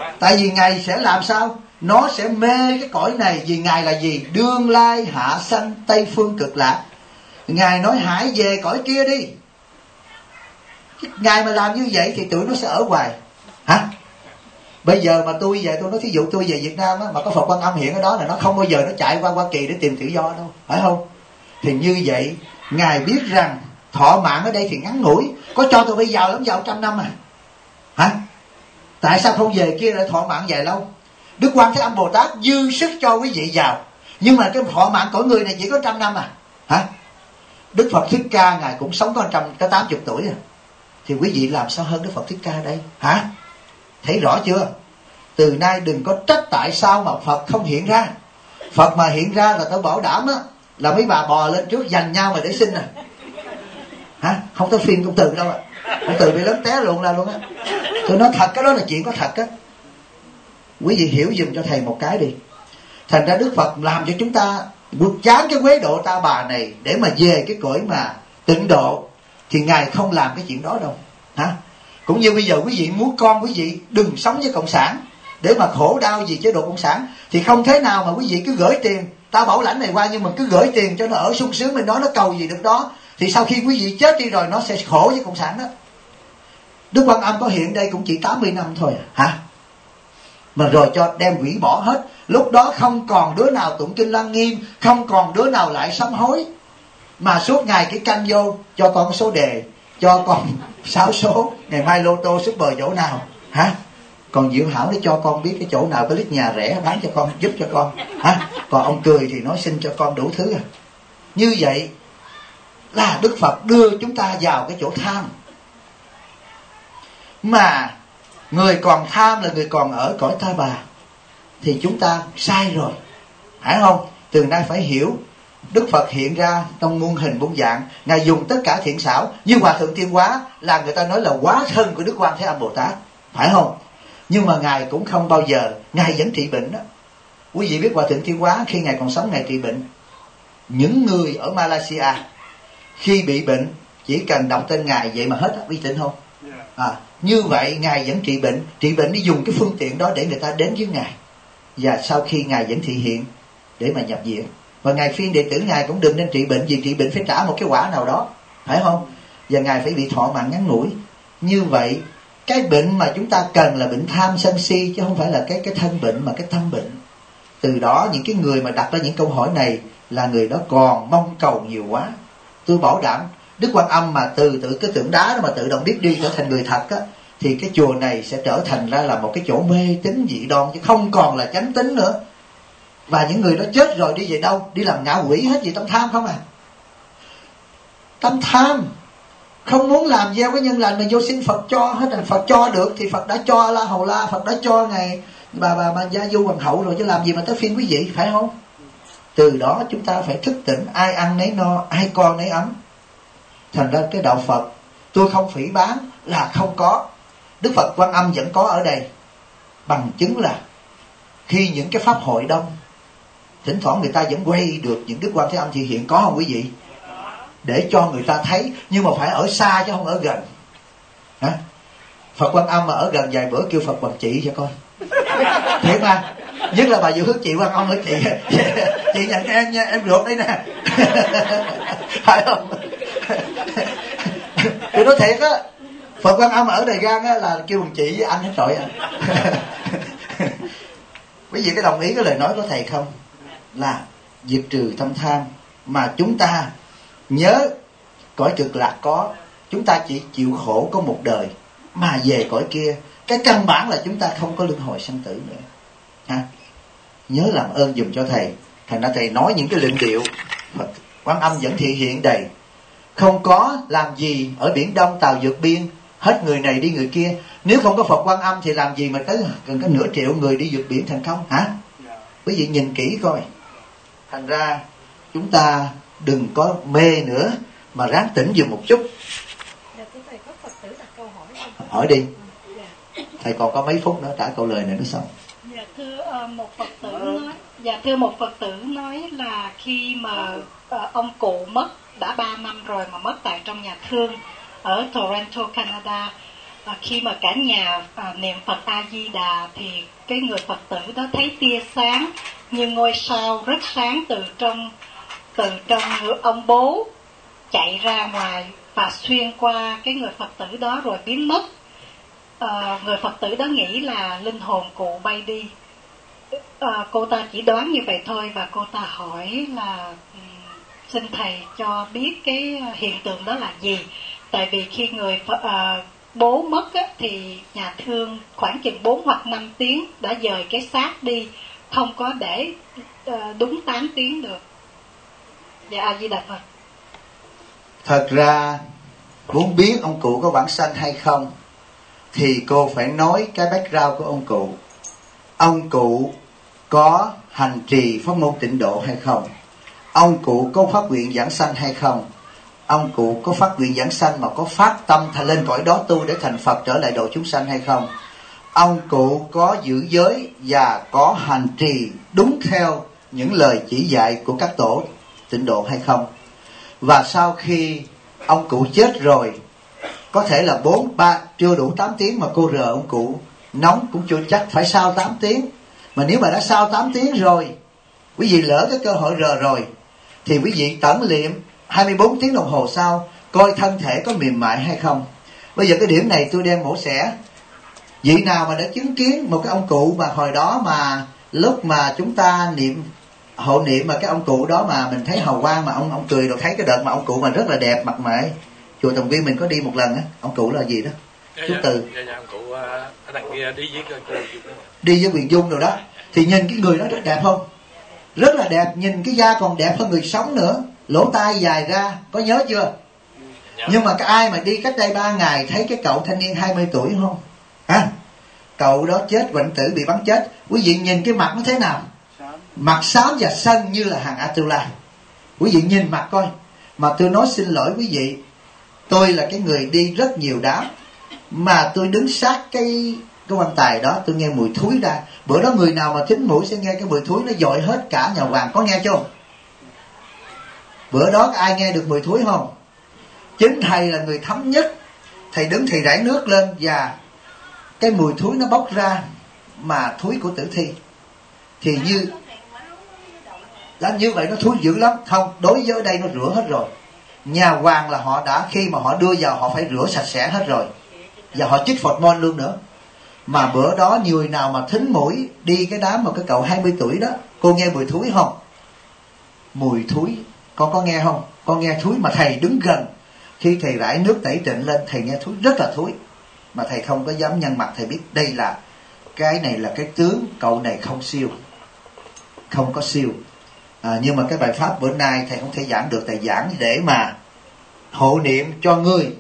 Tại vì Ngài sẽ làm sao? Nó sẽ mê cái cõi này. Vì Ngài là gì? Đương lai hạ sanh Tây phương cực lạc. Ngài nói hãy về cõi kia đi. Ngài mà làm như vậy thì tụi nó sẽ ở hoài. Hả? Bây giờ mà tôi về, tôi nói thí dụ tôi về Việt Nam á, mà có Phật Quan Âm hiện ở đó là nó không bao giờ nó chạy qua Hoa Kỳ để tìm tự do đâu, phải không? Thì như vậy Ngài biết rằng thọ mạng ở đây thì ngắn ngủi. Có cho tôi bây giờ lắm, giàu 100 năm à? Hả? Tại sao không về kia lại thọ mạng dài lâu? Đức Quan Thế Âm Bồ Tát dư sức cho quý vị giàu, nhưng mà cái thọ mạng của người này chỉ có 100 năm à? Hả? Đức Phật Thích Ca Ngài cũng sống có 80 tuổi à. Thì quý vị làm sao hơn Đức Phật Thích Ca đây? Hả? Thấy rõ chưa? Từ nay đừng có trách tại sao mà Phật không hiện ra. Phật mà hiện ra là tôi bảo đảm á, là mấy bà bò lên trước giành nhau mà để sinh à. Hả? Không có phim công từ đâu ạ. Công từ bị lớn té luôn ra luôn á. Tôi nói thật, cái đó là chuyện có thật á. Quý vị hiểu dùm cho thầy một cái đi. Thành ra Đức Phật làm cho chúng ta vượt chán cái quế độ ta bà này để mà về cái cõi mà tịnh độ, thì Ngài không làm cái chuyện đó đâu. Hả? Cũng như bây giờ quý vị muốn con quý vị đừng sống với cộng sản để mà khổ đau vì chế độ cộng sản, thì không thế nào mà quý vị cứ gửi tiền ta bảo lãnh này qua, nhưng mà cứ gửi tiền cho nó ở sung sướng bên đó, nó cầu gì được đó, thì sau khi quý vị chết đi rồi nó sẽ khổ với cộng sản đó. Đức Quan Âm có hiện đây cũng chỉ 80 năm thôi. Hả? Mà rồi cho đem hủy bỏ hết. Lúc đó không còn đứa nào tụng kinh Lăng Nghiêm, không còn đứa nào lại sám hối, mà suốt ngày cái canh vô cho con số đề, cho con 6 số, ngày mai lô tô super chỗ nào. Hả? Còn Diệu Hảo để cho con biết cái chỗ nào có lít nhà rẻ bán cho con, giúp cho con. Hả? Còn ông Cười thì nói xin cho con đủ thứ à. Như vậy là Đức Phật đưa chúng ta vào cái chỗ tham. Mà người còn tham là người còn ở cõi ta bà, thì chúng ta sai rồi, phải không? Từ nay phải hiểu, Đức Phật hiện ra trong muôn hình muôn dạng, Ngài dùng tất cả thiện xảo. Như Hòa Thượng Tiên Hóa là người ta nói là hóa thân của Đức Quan Thế Âm Bồ Tát, phải không? Nhưng mà Ngài cũng không bao giờ, Ngài vẫn trị bệnh đó. Quý vị biết Hòa Thượng Tiên Hóa khi Ngài còn sống Ngài trị bệnh. Những người ở Malaysia khi bị bệnh chỉ cần đọc tên Ngài vậy mà hết uy tín không? Như vậy Ngài vẫn trị bệnh để dùng cái phương tiện đó để người ta đến với Ngài. Và sau khi Ngài vẫn thị hiện để mà nhập viện. Và Ngài phiên đệ tử Ngài cũng đừng nên trị bệnh, vì trị bệnh phải trả một cái quả nào đó, phải không? Và Ngài phải bị thọ mạng ngắn ngủi. Như vậy cái bệnh mà chúng ta cần là bệnh tham sân si, chứ không phải là cái thân bệnh mà cái tâm bệnh. Từ đó những cái người mà đặt ra những câu hỏi này là người đó còn mong cầu nhiều quá. Tôi bảo đảm Đức Quan Âm mà từ cái tượng đá đó mà tự động biết đi trở thành người thật á, thì cái chùa này sẽ trở thành ra là một cái chỗ mê tín dị đoan, chứ không còn là chánh tín nữa. Và những người đó chết rồi đi về đâu? Đi làm ngạ quỷ hết, vì tâm tham không à. Tâm tham, không muốn làm gieo cái nhân lành mà vô xin Phật cho hết. Phật cho được thì Phật đã cho La Hầu La, Phật đã cho Ngài bà Gia Du Hoàng hậu rồi, chứ làm gì mà tới phiên quý vị, phải không? Từ đó chúng ta phải thức tỉnh, ai ăn nấy no, ai con nấy ấm. Thành ra cái đạo Phật tôi không phỉ báng là không có. Đức Phật Quan Âm vẫn có ở đây. Bằng chứng là khi những cái pháp hội đông, thỉnh thoảng người ta vẫn quay được những Đức Quan Thế Âm thị hiện, có không quý vị? Để cho người ta thấy, nhưng mà phải ở xa chứ không ở gần. Hả? Phật Quan Âm mà ở gần vài bữa kêu Phật Hoàng Trị cho coi. Thiệt mà. Nhất là bà Diệu Hước chị Quan Âm nói chị nhận em nha, em ruột đấy nè. Phải không? Tôi nói thiệt á, Phật Quan Âm ở Đài Gan á là kêu bằng chị với anh hết rồi à. Quý vị có đồng ý cái lời nói của thầy không? Là diệt trừ tâm tham. Mà chúng ta nhớ cõi cực lạc có, chúng ta chỉ chịu khổ có một đời, mà về cõi kia cái căn bản là chúng ta không có luân hồi sanh tử nữa. Ha? Nhớ làm ơn dùm cho thầy. Thành ra thầy nói những cái luận điệu Phật Quan Âm vẫn thị hiện đầy. Không có làm gì ở Biển Đông Tàu vượt biên, hết người này đi người kia. Nếu không có Phật Quan Âm thì làm gì mà tới gần có nửa triệu người đi vượt biển thành công, hả? Quý vị nhìn kỹ coi. Thành ra chúng ta đừng có mê nữa, mà ráng tỉnh dùm một chút. Hỏi đi. Thầy còn có mấy phút nữa, trả câu lời này nó xong. Dạ thưa một Phật tử nói là khi mà ông cụ mất đã 3 năm rồi, mà mất tại trong nhà thương ở Toronto, Canada, khi mà cả nhà niệm Phật A Di Đà thì cái người Phật tử đó thấy tia sáng như ngôi sao rất sáng từ trong ông bố chạy ra ngoài và xuyên qua cái người Phật tử đó rồi biến mất. Người Phật tử đó nghĩ là linh hồn cụ bay đi. Cô ta chỉ đoán như vậy thôi, và cô ta hỏi là xin thầy cho biết cái hiện tượng đó là gì. Tại vì khi người bố mất á, thì nhà thương khoảng chừng 4 hoặc 5 tiếng đã dời cái xác đi, không có để đúng 8 tiếng được. Dạ A Di Đà Phật. Thật ra muốn biết ông cụ có vãng sanh hay không thì cô phải nói cái background của ông cụ. Ông cụ có hành trì pháp môn tịnh độ hay không? Ông cụ có phát nguyện giảng sanh hay không? Ông cụ có phát nguyện giảng sanh mà có phát tâm lên cõi đó tu để thành Phật trở lại độ chúng sanh hay không? Ông cụ có giữ giới và có hành trì đúng theo những lời chỉ dạy của các tổ tịnh độ hay không? Và sau khi ông cụ chết rồi, có thể là 4-3 chưa đủ 8 tiếng mà cô rờ ông cụ nóng cũng chưa chắc phải sau 8 tiếng. Mà nếu mà đã sau 8 tiếng rồi, quý vị lỡ cái cơ hội rờ rồi, thì quý vị tẩn liệm 24 tiếng đồng hồ sau, coi thân thể có mềm mại hay không. Bây giờ cái điểm này tôi đem mổ xẻ. Vị nào mà đã chứng kiến một cái ông cụ mà hồi đó mà lúc mà chúng ta hộ niệm mà cái ông cụ đó mà mình thấy hào quang mà ông cười, rồi thấy cái đợt mà ông cụ mà rất là đẹp mặt mày. Chùa Tòng Viên mình có đi một lần á, ông cụ là gì đó? Chú Từ. Ông cụ ở đằng kia đi với Quyền Dung rồi đó. Thì nhìn cái người đó rất đẹp không? Rất là đẹp, nhìn cái da còn đẹp hơn người sống nữa. Lỗ tai dài ra, có nhớ chưa? Nhưng mà cái ai mà đi cách đây 3 ngày thấy cái cậu thanh niên 20 tuổi không? Cậu đó chết, bệnh tử bị bắn chết. Quý vị nhìn cái mặt nó thế nào? Mặt xám và sân như là hàng Atula. Quý vị nhìn mặt coi. Mà tôi nói xin lỗi quý vị, tôi là cái người đi rất nhiều đám, mà tôi đứng sát cái quan tài đó, tôi nghe mùi thúi ra. Bữa đó người nào mà thính mũi sẽ nghe cái mùi thúi nó dội hết cả nhà hoàng, có nghe chưa? Bữa đó ai nghe được mùi thúi không? Chính thầy là người thấm nhất. Thầy đứng thầy rải nước lên và cái mùi thúi nó bốc ra, mà thúi của tử thi. Thì như vậy nó thúi dữ lắm. Không, đối với đây nó rửa hết rồi. Nhà hoàng là họ đã, khi mà họ đưa vào họ phải rửa sạch sẽ hết rồi, và họ chích Phật môn luôn nữa. Mà bữa đó người nào mà thính mũi đi cái đám mà cái cậu 20 tuổi đó, cô nghe mùi thúi không? Mùi thúi con có nghe không? Con nghe thúi mà thầy đứng gần. Khi thầy rải nước tẩy tịnh lên, thầy nghe thúi rất là thúi, mà thầy không có dám nhăn mặt. Thầy biết đây là cái này là cái tướng cậu này không siêu, không có siêu. Nhưng mà cái bài pháp bữa nay thầy không thể giảng được. Thầy giảng để mà hộ niệm cho người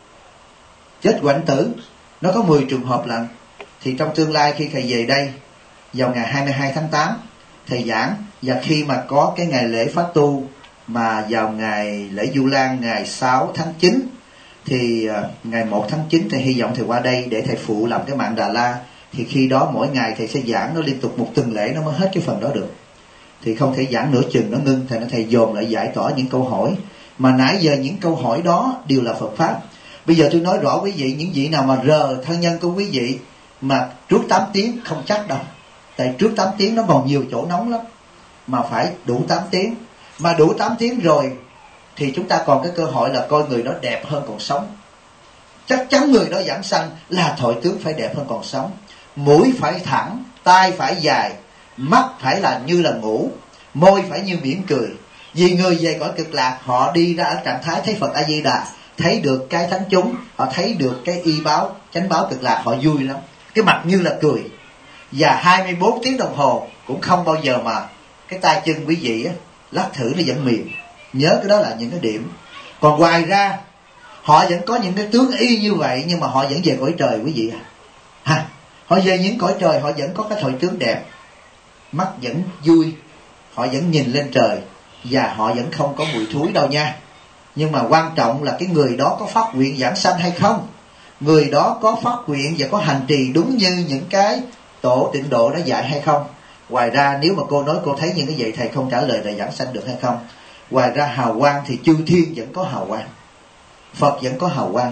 chết quạnh tử. Nó có 10 trường hợp lận. Thì trong tương lai khi thầy về đây vào ngày 22 tháng 8 thầy giảng. Và khi mà có cái ngày lễ phát tu mà vào ngày lễ Du Lan ngày 6 tháng 9 thì ngày 1 tháng 9 thầy hy vọng thầy qua đây để thầy phụ làm cái mạng Đà La. Thì khi đó mỗi ngày thầy sẽ giảng nó liên tục một tuần lễ, nó mới hết cái phần đó được. Thì không thể giảng nửa chừng nó ngưng. Thầy dồn lại giải tỏa những câu hỏi. Mà nãy giờ những câu hỏi đó đều là Phật Pháp. Bây giờ tôi nói rõ quý vị, những vị nào mà rờ thân nhân của quý vị mà trước 8 tiếng không chắc đâu. Tại trước 8 tiếng nó còn nhiều chỗ nóng lắm. Mà phải đủ 8 tiếng. Mà đủ 8 tiếng rồi thì chúng ta còn cái cơ hội là coi người đó đẹp hơn còn sống. Chắc chắn người đó giảng sanh là thoại tướng phải đẹp hơn còn sống. Mũi phải thẳng, tai phải dài, mắt phải là như là ngủ, môi phải như mỉm cười. Vì người về cõi cực lạc họ đi ra ở trạng thái thấy Phật A Di Đà, thấy được cái thánh chúng, họ thấy được cái y báo, chánh báo cực lạc, họ vui lắm. Cái mặt như là cười. Và 24 tiếng đồng hồ cũng không bao giờ mà cái tay chân quý vị á, lắc thử nó vẫn mềm. Nhớ cái đó là những cái điểm. Còn ngoài ra họ vẫn có những cái tướng y như vậy, nhưng mà họ vẫn về cõi trời quý vị à. Họ về những cõi trời họ vẫn có cái thoại tướng đẹp, mắt vẫn vui, họ vẫn nhìn lên trời, và họ vẫn không có mùi thúi đâu nha. Nhưng mà quan trọng là cái người đó có phát nguyện giảng sanh hay không. Người đó có phát nguyện và có hành trì đúng như những cái tổ tịnh độ đã dạy hay không. Ngoài ra nếu mà cô nói cô thấy những cái vậy thầy không trả lời là giảng sanh được hay không. Ngoài ra hào quang thì chư thiên vẫn có hào quang, Phật vẫn có hào quang.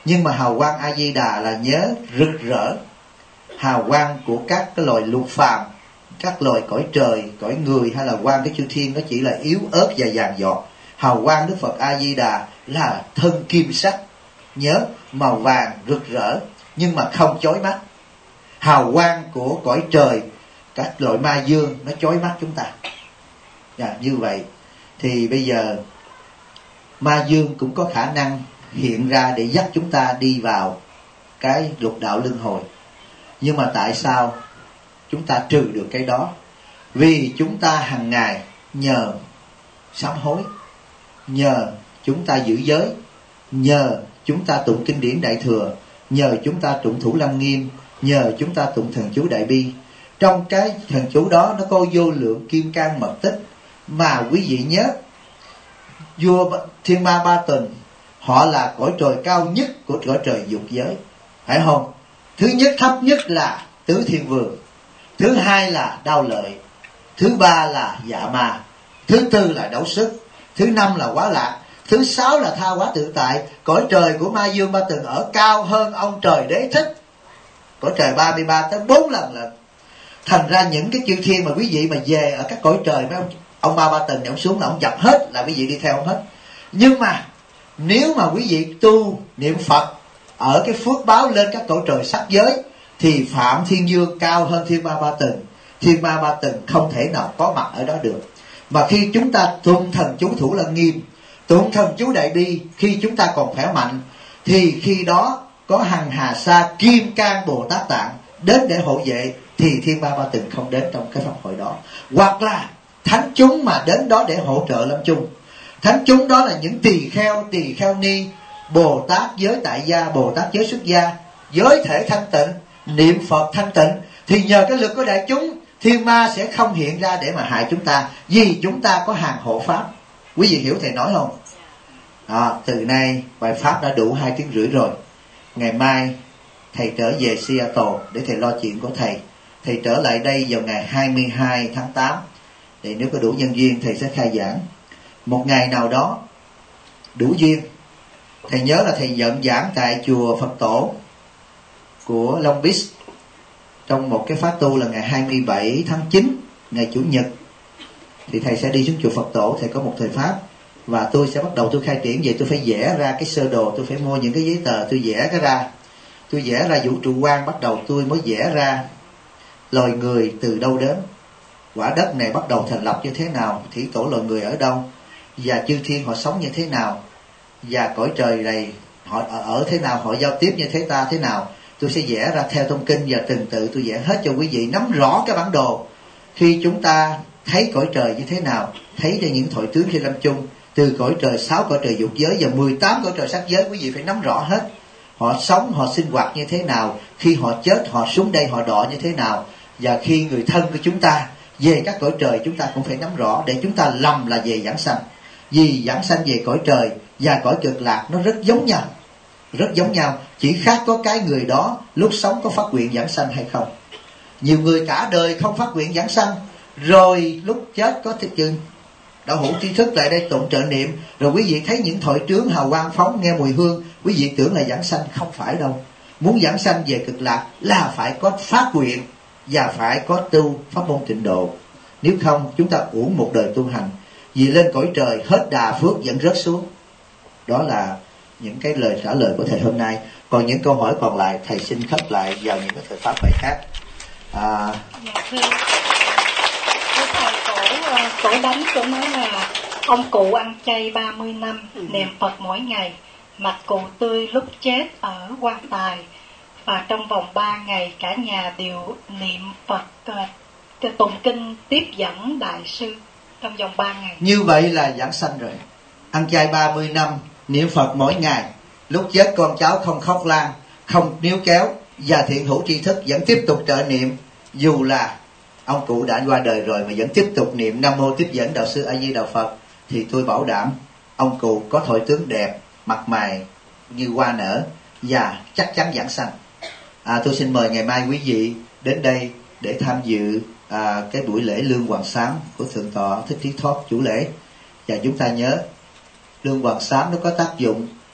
Nhưng mà hào quang A Di Đà là nhớ rực rỡ. Hào quang của các cái loài lục phàm, các loài cõi trời, cõi người hay là quang cái chư thiên, nó chỉ là yếu ớt và vàng giọt. Hào quang Đức Phật A Di Đà là thân kim sắc, nhớ màu vàng rực rỡ nhưng mà không chói mắt. Hào quang của cõi trời, các loại ma dương nó chói mắt chúng ta. Như vậy thì bây giờ ma dương cũng có khả năng hiện ra để dắt chúng ta đi vào cái lục đạo luân hồi. Nhưng mà tại sao chúng ta trừ được cái đó? Vì chúng ta hàng ngày nhờ sám hối, nhờ chúng ta giữ giới, nhờ chúng ta tụng kinh điển Đại Thừa, nhờ chúng ta tụng Thủ Lăng Nghiêm, nhờ chúng ta tụng thần chú Đại Bi. Trong cái thần chú đó nó có vô lượng kim cang mật tích. Mà quý vị nhớ, vua Thiên Ma Ba Tuần họ là cõi trời cao nhất của cõi trời dục giới, phải không? Thứ nhất thấp nhất là Tứ Thiên Vương, thứ hai là Đao Lợi, thứ ba là Dạ Ma, thứ tư là Đấu Sức, thứ năm là Quá Lạc, thứ sáu là Tha Hóa Tự Tại. Cõi trời của Ma Dương Ba Tuần ở cao hơn ông trời Đế Thích, cõi trời 33 tới 4 lần lận. Thành ra những cái chư thiên mà quý vị mà về ở các cõi trời, mấy ông Ba Tuần này ông xuống là ông dập hết, là quý vị đi theo ông hết. Nhưng mà nếu mà quý vị tu niệm Phật ở cái phước báo lên các cõi trời sắc giới, thì Phạm Thiên Dương cao hơn Thiên Ma Ba Tuần. Thiên Ma Ba Tuần không thể nào có mặt ở đó được. Mà khi chúng ta tụng thần chú Thủ Lăng Nghiêm, tụng thần chú Đại Bi, khi chúng ta còn khỏe mạnh, thì khi đó có hằng hà sa Kim Cang Bồ Tát Tạng đến để hộ vệ, thì Thiên Ma Ba Tuần không đến trong cái pháp hội đó. Hoặc là thánh chúng mà đến đó để hỗ trợ lâm chung. Thánh chúng đó là những tỳ kheo ni, Bồ Tát giới tại gia, Bồ Tát giới xuất gia, giới thể thanh tịnh, niệm Phật thanh tịnh. Thì nhờ cái lực của đại chúng, thiên ma sẽ không hiện ra để mà hại chúng ta, vì chúng ta có hàng hộ pháp. Quý vị hiểu thầy nói không? Từ nay bài pháp đã đủ 2 tiếng rưỡi rồi. Ngày mai thầy trở về Seattle để thầy lo chuyện của thầy. Thầy trở lại đây vào ngày 22 tháng 8. Thì nếu có đủ nhân duyên thầy sẽ khai giảng. Một ngày nào đó đủ duyên, thầy nhớ là thầy nhận giảng tại chùa Phật Tổ của Long Beach trong một cái pháp tu là ngày 27 tháng 9, ngày Chủ nhật. Thì thầy sẽ đi xuống chùa Phật Tổ, thầy có một thời pháp, và tôi sẽ bắt đầu tôi khai triển về. Tôi phải vẽ ra cái sơ đồ, tôi phải mua những cái giấy tờ, tôi vẽ cái ra. Tôi vẽ ra vũ trụ quan, bắt đầu tôi mới vẽ ra loài người từ đâu đến, quả đất này bắt đầu thành lập như thế nào, thủy tổ loài người ở đâu, và chư thiên họ sống như thế nào, và cõi trời này họ ở thế nào, họ giao tiếp như thế nào. Tôi sẽ vẽ ra theo thông kinh và trình tự, tôi vẽ hết cho quý vị nắm rõ cái bản đồ. Khi chúng ta thấy cõi trời như thế nào, thấy cho những thoại tướng khi lâm chung, từ cõi trời 6 cõi trời dục giới và 18 cõi trời sắc giới, quý vị phải nắm rõ hết. Họ sống, họ sinh hoạt như thế nào, khi họ chết họ xuống đây họ đọa như thế nào, và khi người thân của chúng ta về các cõi trời chúng ta cũng phải nắm rõ, để chúng ta lầm là về giảng sanh. Vì giảng sanh về cõi trời và cõi cực lạc nó rất giống nhau, rất giống nhau, chỉ khác có cái người đó lúc sống có phát nguyện giảng sanh hay không. Nhiều người cả đời không phát nguyện giảng sanh, rồi lúc chết có thực chừng đạo hữu tri thức lại đây tụng trợ niệm, rồi quý vị thấy những thoại trướng hào quang phóng, nghe mùi hương, quý vị tưởng là giảng sanh. Không phải đâu. Muốn giảng sanh về cực lạc là phải có phát nguyện và phải có tu pháp môn tịnh độ. Nếu không chúng ta uổng một đời tu hành, vì lên cõi trời hết đà phước vẫn rớt xuống. Đó là những cái lời trả lời của thầy hôm nay. Còn những câu hỏi còn lại thầy xin khép lại vào những cái thời pháp bài khác. Thầy cổ đánh có nói là ông cụ ăn chay 30 năm, niệm Phật mỗi ngày, mặt cụ tươi lúc chết ở quan tài, và trong vòng 3 ngày cả nhà đều niệm Phật, tụng kinh tiếp dẫn đại sư trong vòng 3 ngày. Như vậy là giảng sanh rồi. Ăn chay 30 năm, niệm Phật mỗi ngày, lúc chết con cháu không khóc lan, không níu kéo, và thiện hữu tri thức vẫn tiếp tục trợ niệm. Dù là ông cụ đã qua đời rồi mà vẫn tiếp tục niệm Nam Mô Tiếp Dẫn Đạo Sư A Di Đà Phật, thì tôi bảo đảm ông cụ có thoại tướng đẹp, mặt mày như hoa nở, và chắc chắn giảng sanh. Tôi xin mời ngày mai quý vị đến đây để tham dự cái buổi lễ Lương Hoàng Sám của Thượng tọa Thích Trí Thoát chủ lễ. Và chúng ta nhớ, Lương Hoàng Sám nó có tác dụng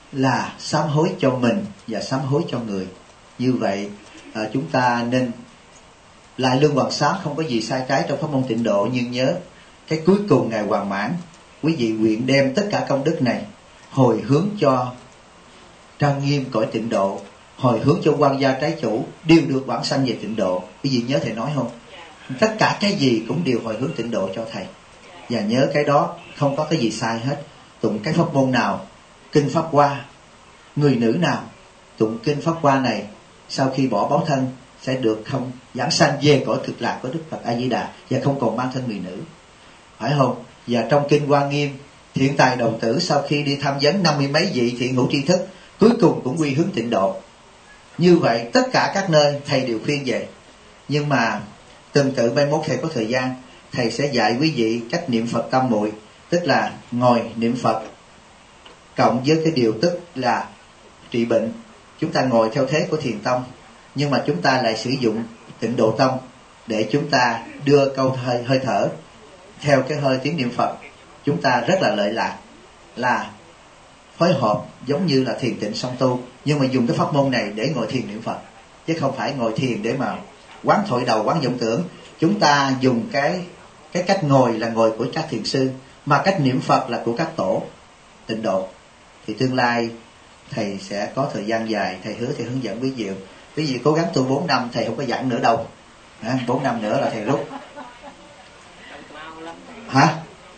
là sám hối cho mình và sám hối cho người. Như vậy chúng ta nên lại lương hoàng xá, không có gì sai trái trong pháp môn tịnh độ. Nhưng nhớ cái cuối cùng ngày hoàn mãn, quý vị nguyện đem tất cả công đức này hồi hướng cho trang nghiêm cõi tịnh độ, hồi hướng cho quan gia trái chủ đều được vãng sanh về tịnh độ. Quý vị nhớ thầy nói không? Tất cả cái gì cũng đều hồi hướng tịnh độ cho thầy. Và nhớ cái đó không có cái gì sai hết. Tụng cái pháp môn nào, kinh Pháp Hoa, người nữ nào tụng kinh Pháp Hoa này sau khi bỏ báo thân sẽ được không vãng sanh về cõi cực lạc của Đức Phật A Di Đà, và không còn mang thân người nữ, phải không? Và trong kinh Hoa Nghiêm, thiện tài đồng tử sau khi đi tham vấn 50 mấy vị thiện hữu tri thức, cuối cùng cũng quy hướng tịnh độ. Như vậy tất cả các nơi thầy đều khuyên về. Nhưng mà tương tự mai mốt thầy có thời gian, thầy sẽ dạy quý vị cách niệm Phật tam muội, tức là ngồi niệm Phật cộng với cái điều tức là trị bệnh. Chúng ta ngồi theo thế của thiền tông, nhưng mà chúng ta lại sử dụng tịnh độ tông để chúng ta đưa câu hơi thở theo cái hơi tiếng niệm Phật. Chúng ta rất là lợi lạc, là phối hợp giống như là thiền tịnh song tu, nhưng mà dùng cái pháp môn này để ngồi thiền niệm Phật, chứ không phải ngồi thiền để mà quán thổi đầu, quán vọng tưởng. Chúng ta dùng cái cách ngồi là ngồi của các thiền sư, mà cách niệm Phật là của các tổ tịnh độ. Thì tương lai thầy sẽ có thời gian dài, thầy hứa thầy hướng dẫn quý vị. Quý vị cố gắng tu 4 năm, thầy không có giảng nữa đâu. 4 năm nữa là thầy rút. Hả?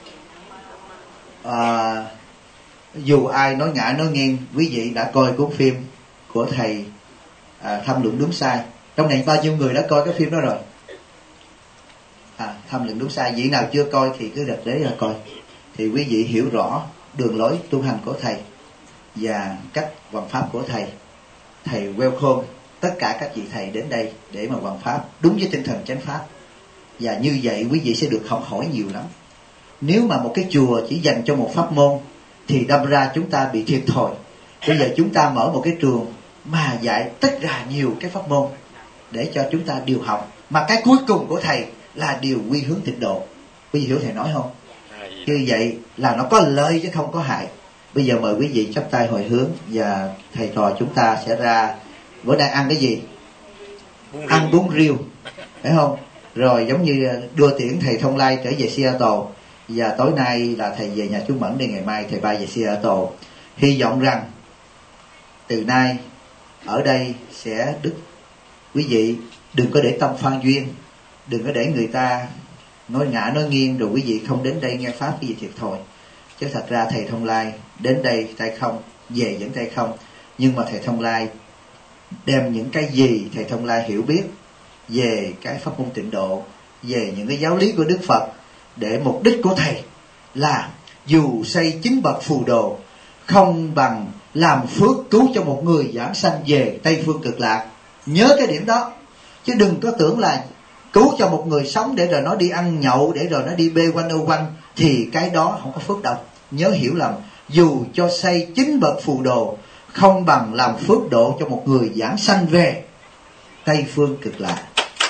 Dù ai nói ngã nói nghiêng, quý vị đã coi cuốn phim của thầy Tham Luận Đúng Sai. Trong này bao nhiêu người đã coi cái phim đó rồi? Tham Luận Đúng Sai. Vị nào chưa coi thì cứ đặt đấy ra coi, thì quý vị hiểu rõ đường lối tu hành của thầy và cách hoằng pháp của thầy. Thầy welcome tất cả các vị thầy đến đây để mà hoằng pháp đúng với tinh thần chánh pháp. Và như vậy quý vị sẽ được học hỏi nhiều lắm. Nếu mà một cái chùa chỉ dành cho một pháp môn thì đâm ra chúng ta bị thiệt thòi. Bây giờ chúng ta mở một cái trường mà dạy tách ra nhiều cái pháp môn để cho chúng ta điều học, mà cái cuối cùng của thầy là điều quy hướng tịnh độ. Quý vị hiểu thầy nói không? Như vậy là nó có lợi chứ không có hại. Bây giờ mời quý vị chắp tay hồi hướng, và thầy trò chúng ta sẽ ra. Bữa nay ăn cái gì? Ăn bún riêu, phải không? Rồi giống như đưa tiễn thầy Thông Lai trở về Seattle, và tối nay là thầy về nhà chú Mẫn, để ngày mai thầy bay về Seattle. Hy vọng rằng từ nay ở đây sẽ đức. Quý vị đừng có để tâm phan duyên, đừng có để người ta nói ngã nói nghiêng rồi quý vị không đến đây nghe pháp, quý vị thiệt thòi. Chứ thật ra thầy Thông Lai đến đây tay không, về vẫn tay không. Nhưng mà thầy Thông Lai đem những cái gì thầy Thông Lai hiểu biết về cái pháp môn tịnh độ, về những cái giáo lý của Đức Phật, để mục đích của thầy là dù xây 9 bậc phù đồ không bằng làm phước cứu cho một người giảng sanh về Tây Phương Cực Lạc. Nhớ cái điểm đó, chứ đừng có tưởng là cứu cho một người sống để rồi nó đi ăn nhậu, để rồi nó đi bê quanh ô quanh, thì cái đó không có phước đâu. Nhớ hiểu lầm, dù cho xây 9 bậc phù đồ không bằng làm phước độ cho một người giảng sanh về Tây Phương Cực Lạc.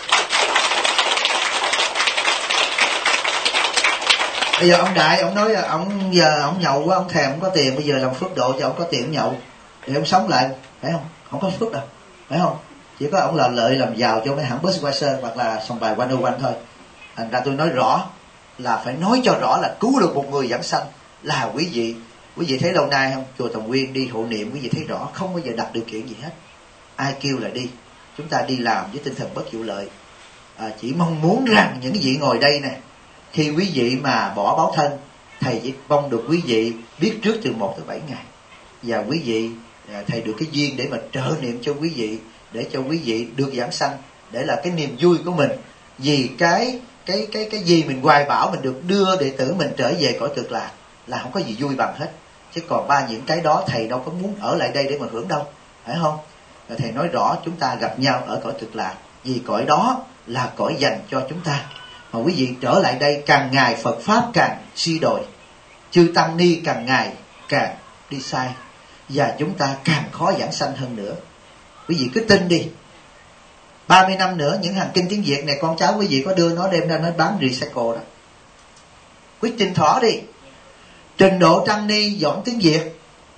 Bây giờ ông Đại, ông nói ông giờ ông nhậu quá, ông thèm, ông có tiền, bây giờ làm phước độ cho ông có tiền ông nhậu để ông sống lại, phải không? Không có phước đâu, phải không? Chỉ có ông là lợi làm giàu cho mấy hãng Budweiser hoặc là sòng bài quanh ô quanh thôi. Thành ra tôi nói rõ là phải nói cho rõ là cứu được một người giảng sanh là quý vị thấy lâu nay không? Chùa Tòng Nguyên đi hộ niệm, quý vị thấy rõ không bao giờ đặt điều kiện gì hết. Ai kêu là đi, chúng ta đi làm với tinh thần bất vụ lợi. Chỉ mong muốn rằng những vị ngồi đây nè, khi quý vị mà bỏ báo thân, thầy chỉ mong được quý vị biết trước từ 1 tới 7 ngày, và quý vị thầy được cái duyên để mà trợ niệm cho quý vị, để cho quý vị được giảng sanh, để là cái niềm vui của mình. Vì cái gì mình hoài bảo mình được đưa đệ tử mình trở về cõi cực lạc là không có gì vui bằng hết. Chứ còn những cái đó thầy đâu có muốn ở lại đây để mà hưởng đâu, phải không? Rồi thầy nói rõ chúng ta gặp nhau ở cõi cực lạc, vì cõi đó là cõi dành cho chúng ta. Mà quý vị trở lại đây càng ngày Phật Pháp càng suy đồi, chư Tăng Ni càng ngày càng đi sai, và chúng ta càng khó giảng sanh hơn nữa. Quý vị cứ tin đi, 30 năm nữa những hàng kinh tiếng Việt này con cháu quý vị có đưa nó đem ra nó bán recycle đó. Quý tin thỏ đi, trình độ Tăng Ni giỏi tiếng Việt,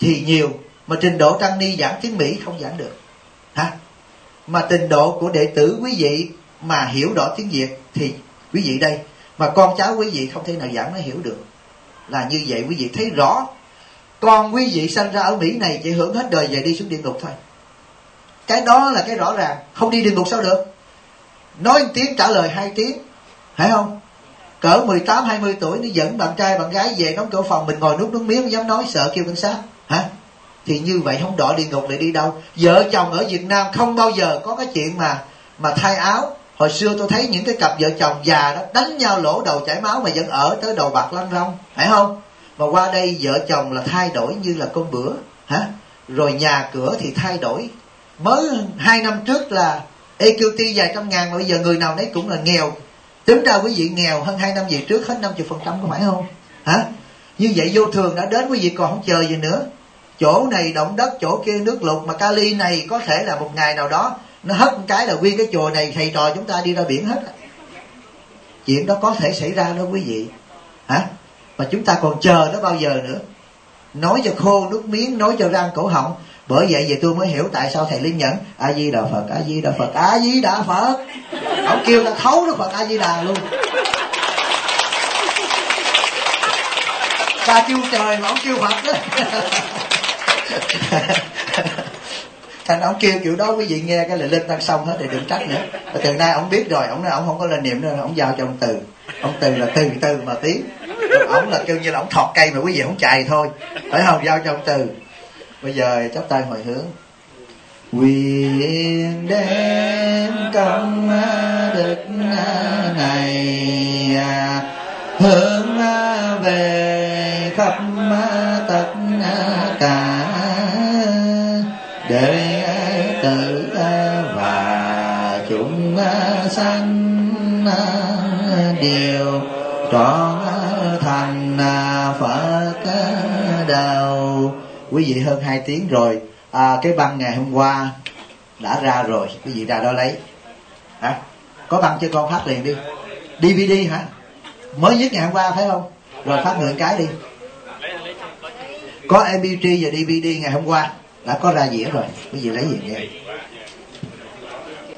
thì nhiều, mà trình độ tăng ni giảng tiếng Mỹ không giảng được hả? Mà trình độ của đệ tử quý vị mà hiểu rõ tiếng Việt thì quý vị đây, mà con cháu quý vị không thể nào giảng nó hiểu được. Là như vậy, quý vị thấy rõ. Con quý vị sanh ra ở Mỹ này chỉ hưởng hết đời về đi xuống địa ngục thôi. Cái đó là cái rõ ràng. Không đi địa ngục sao được? Nói 1 tiếng trả lời 2 tiếng, phải không? Cỡ 18-20 tuổi nó dẫn bạn trai bạn gái về đóng cửa phòng, mình ngồi nuốt nước miếng không dám nói, sợ kêu cảnh sát hả? Thì như vậy không đọa địa ngục lại đi đâu. Vợ chồng ở Việt Nam không bao giờ có cái chuyện mà thay áo. Hồi xưa tôi thấy những cái cặp vợ chồng già đó đánh nhau lỗ đầu chảy máu mà vẫn ở tới đầu bạc lăn rong, phải không? Mà qua đây vợ chồng là thay đổi như là con bữa hả? Rồi nhà cửa thì thay đổi. Mới 2 năm trước là EQT vài trăm ngàn, mà bây giờ người nào nấy cũng là nghèo. Tính ra quý vị nghèo hơn 2 năm về trước hết 50%, có phải không hả? Như vậy vô thường đã đến, quý vị còn không chờ gì nữa. Chỗ này động đất, chỗ kia nước lụt, mà Cali này có thể là một ngày nào đó nó hất một cái là nguyên cái chùa này thầy trò chúng ta đi ra biển hết. Chuyện đó có thể xảy ra đó quý vị hả? Mà chúng ta còn chờ nó bao giờ nữa? Nói cho khô nước miếng, nói cho răng cổ họng. Bởi vậy giờ tôi mới hiểu tại sao thầy Linh Nhẫn A Di Đà Phật, A Di Đà Phật, A Di Đà Phật. Ông kêu ta thấu Đức Phật A Di Đà luôn. Ta kêu trời mà ông kêu Phật đó. Thành ông kêu kiểu đó quý vị nghe cái lời Linh Tăng xong hết thì đừng trách nữa. Và từ nay ông biết rồi, ông không có lên niệm nữa, ông giao cho ông Từ. Ông Từ là từ từ mà tiến. Ông là kêu như là ông thọt cây mà quý vị không chạy thôi, phải không? Giao cho ông Từ. Bây giờ chắp tay hồi hướng. Nguyện đem công đức này hướng về khắp tất cả đệ tử và chúng sanh đều trọn thành Phật đạo. Quý vị hơn 2 tiếng rồi. Cái băng ngày hôm qua đã ra rồi, quý vị ra đó lấy hả? Có băng cho con phát liền đi. DVD hả? Mới nhất ngày hôm qua phải không? Rồi phát ngược cái đi. Có MP3 và DVD ngày hôm qua đã có ra dĩa rồi, quý vị lấy gì nghe.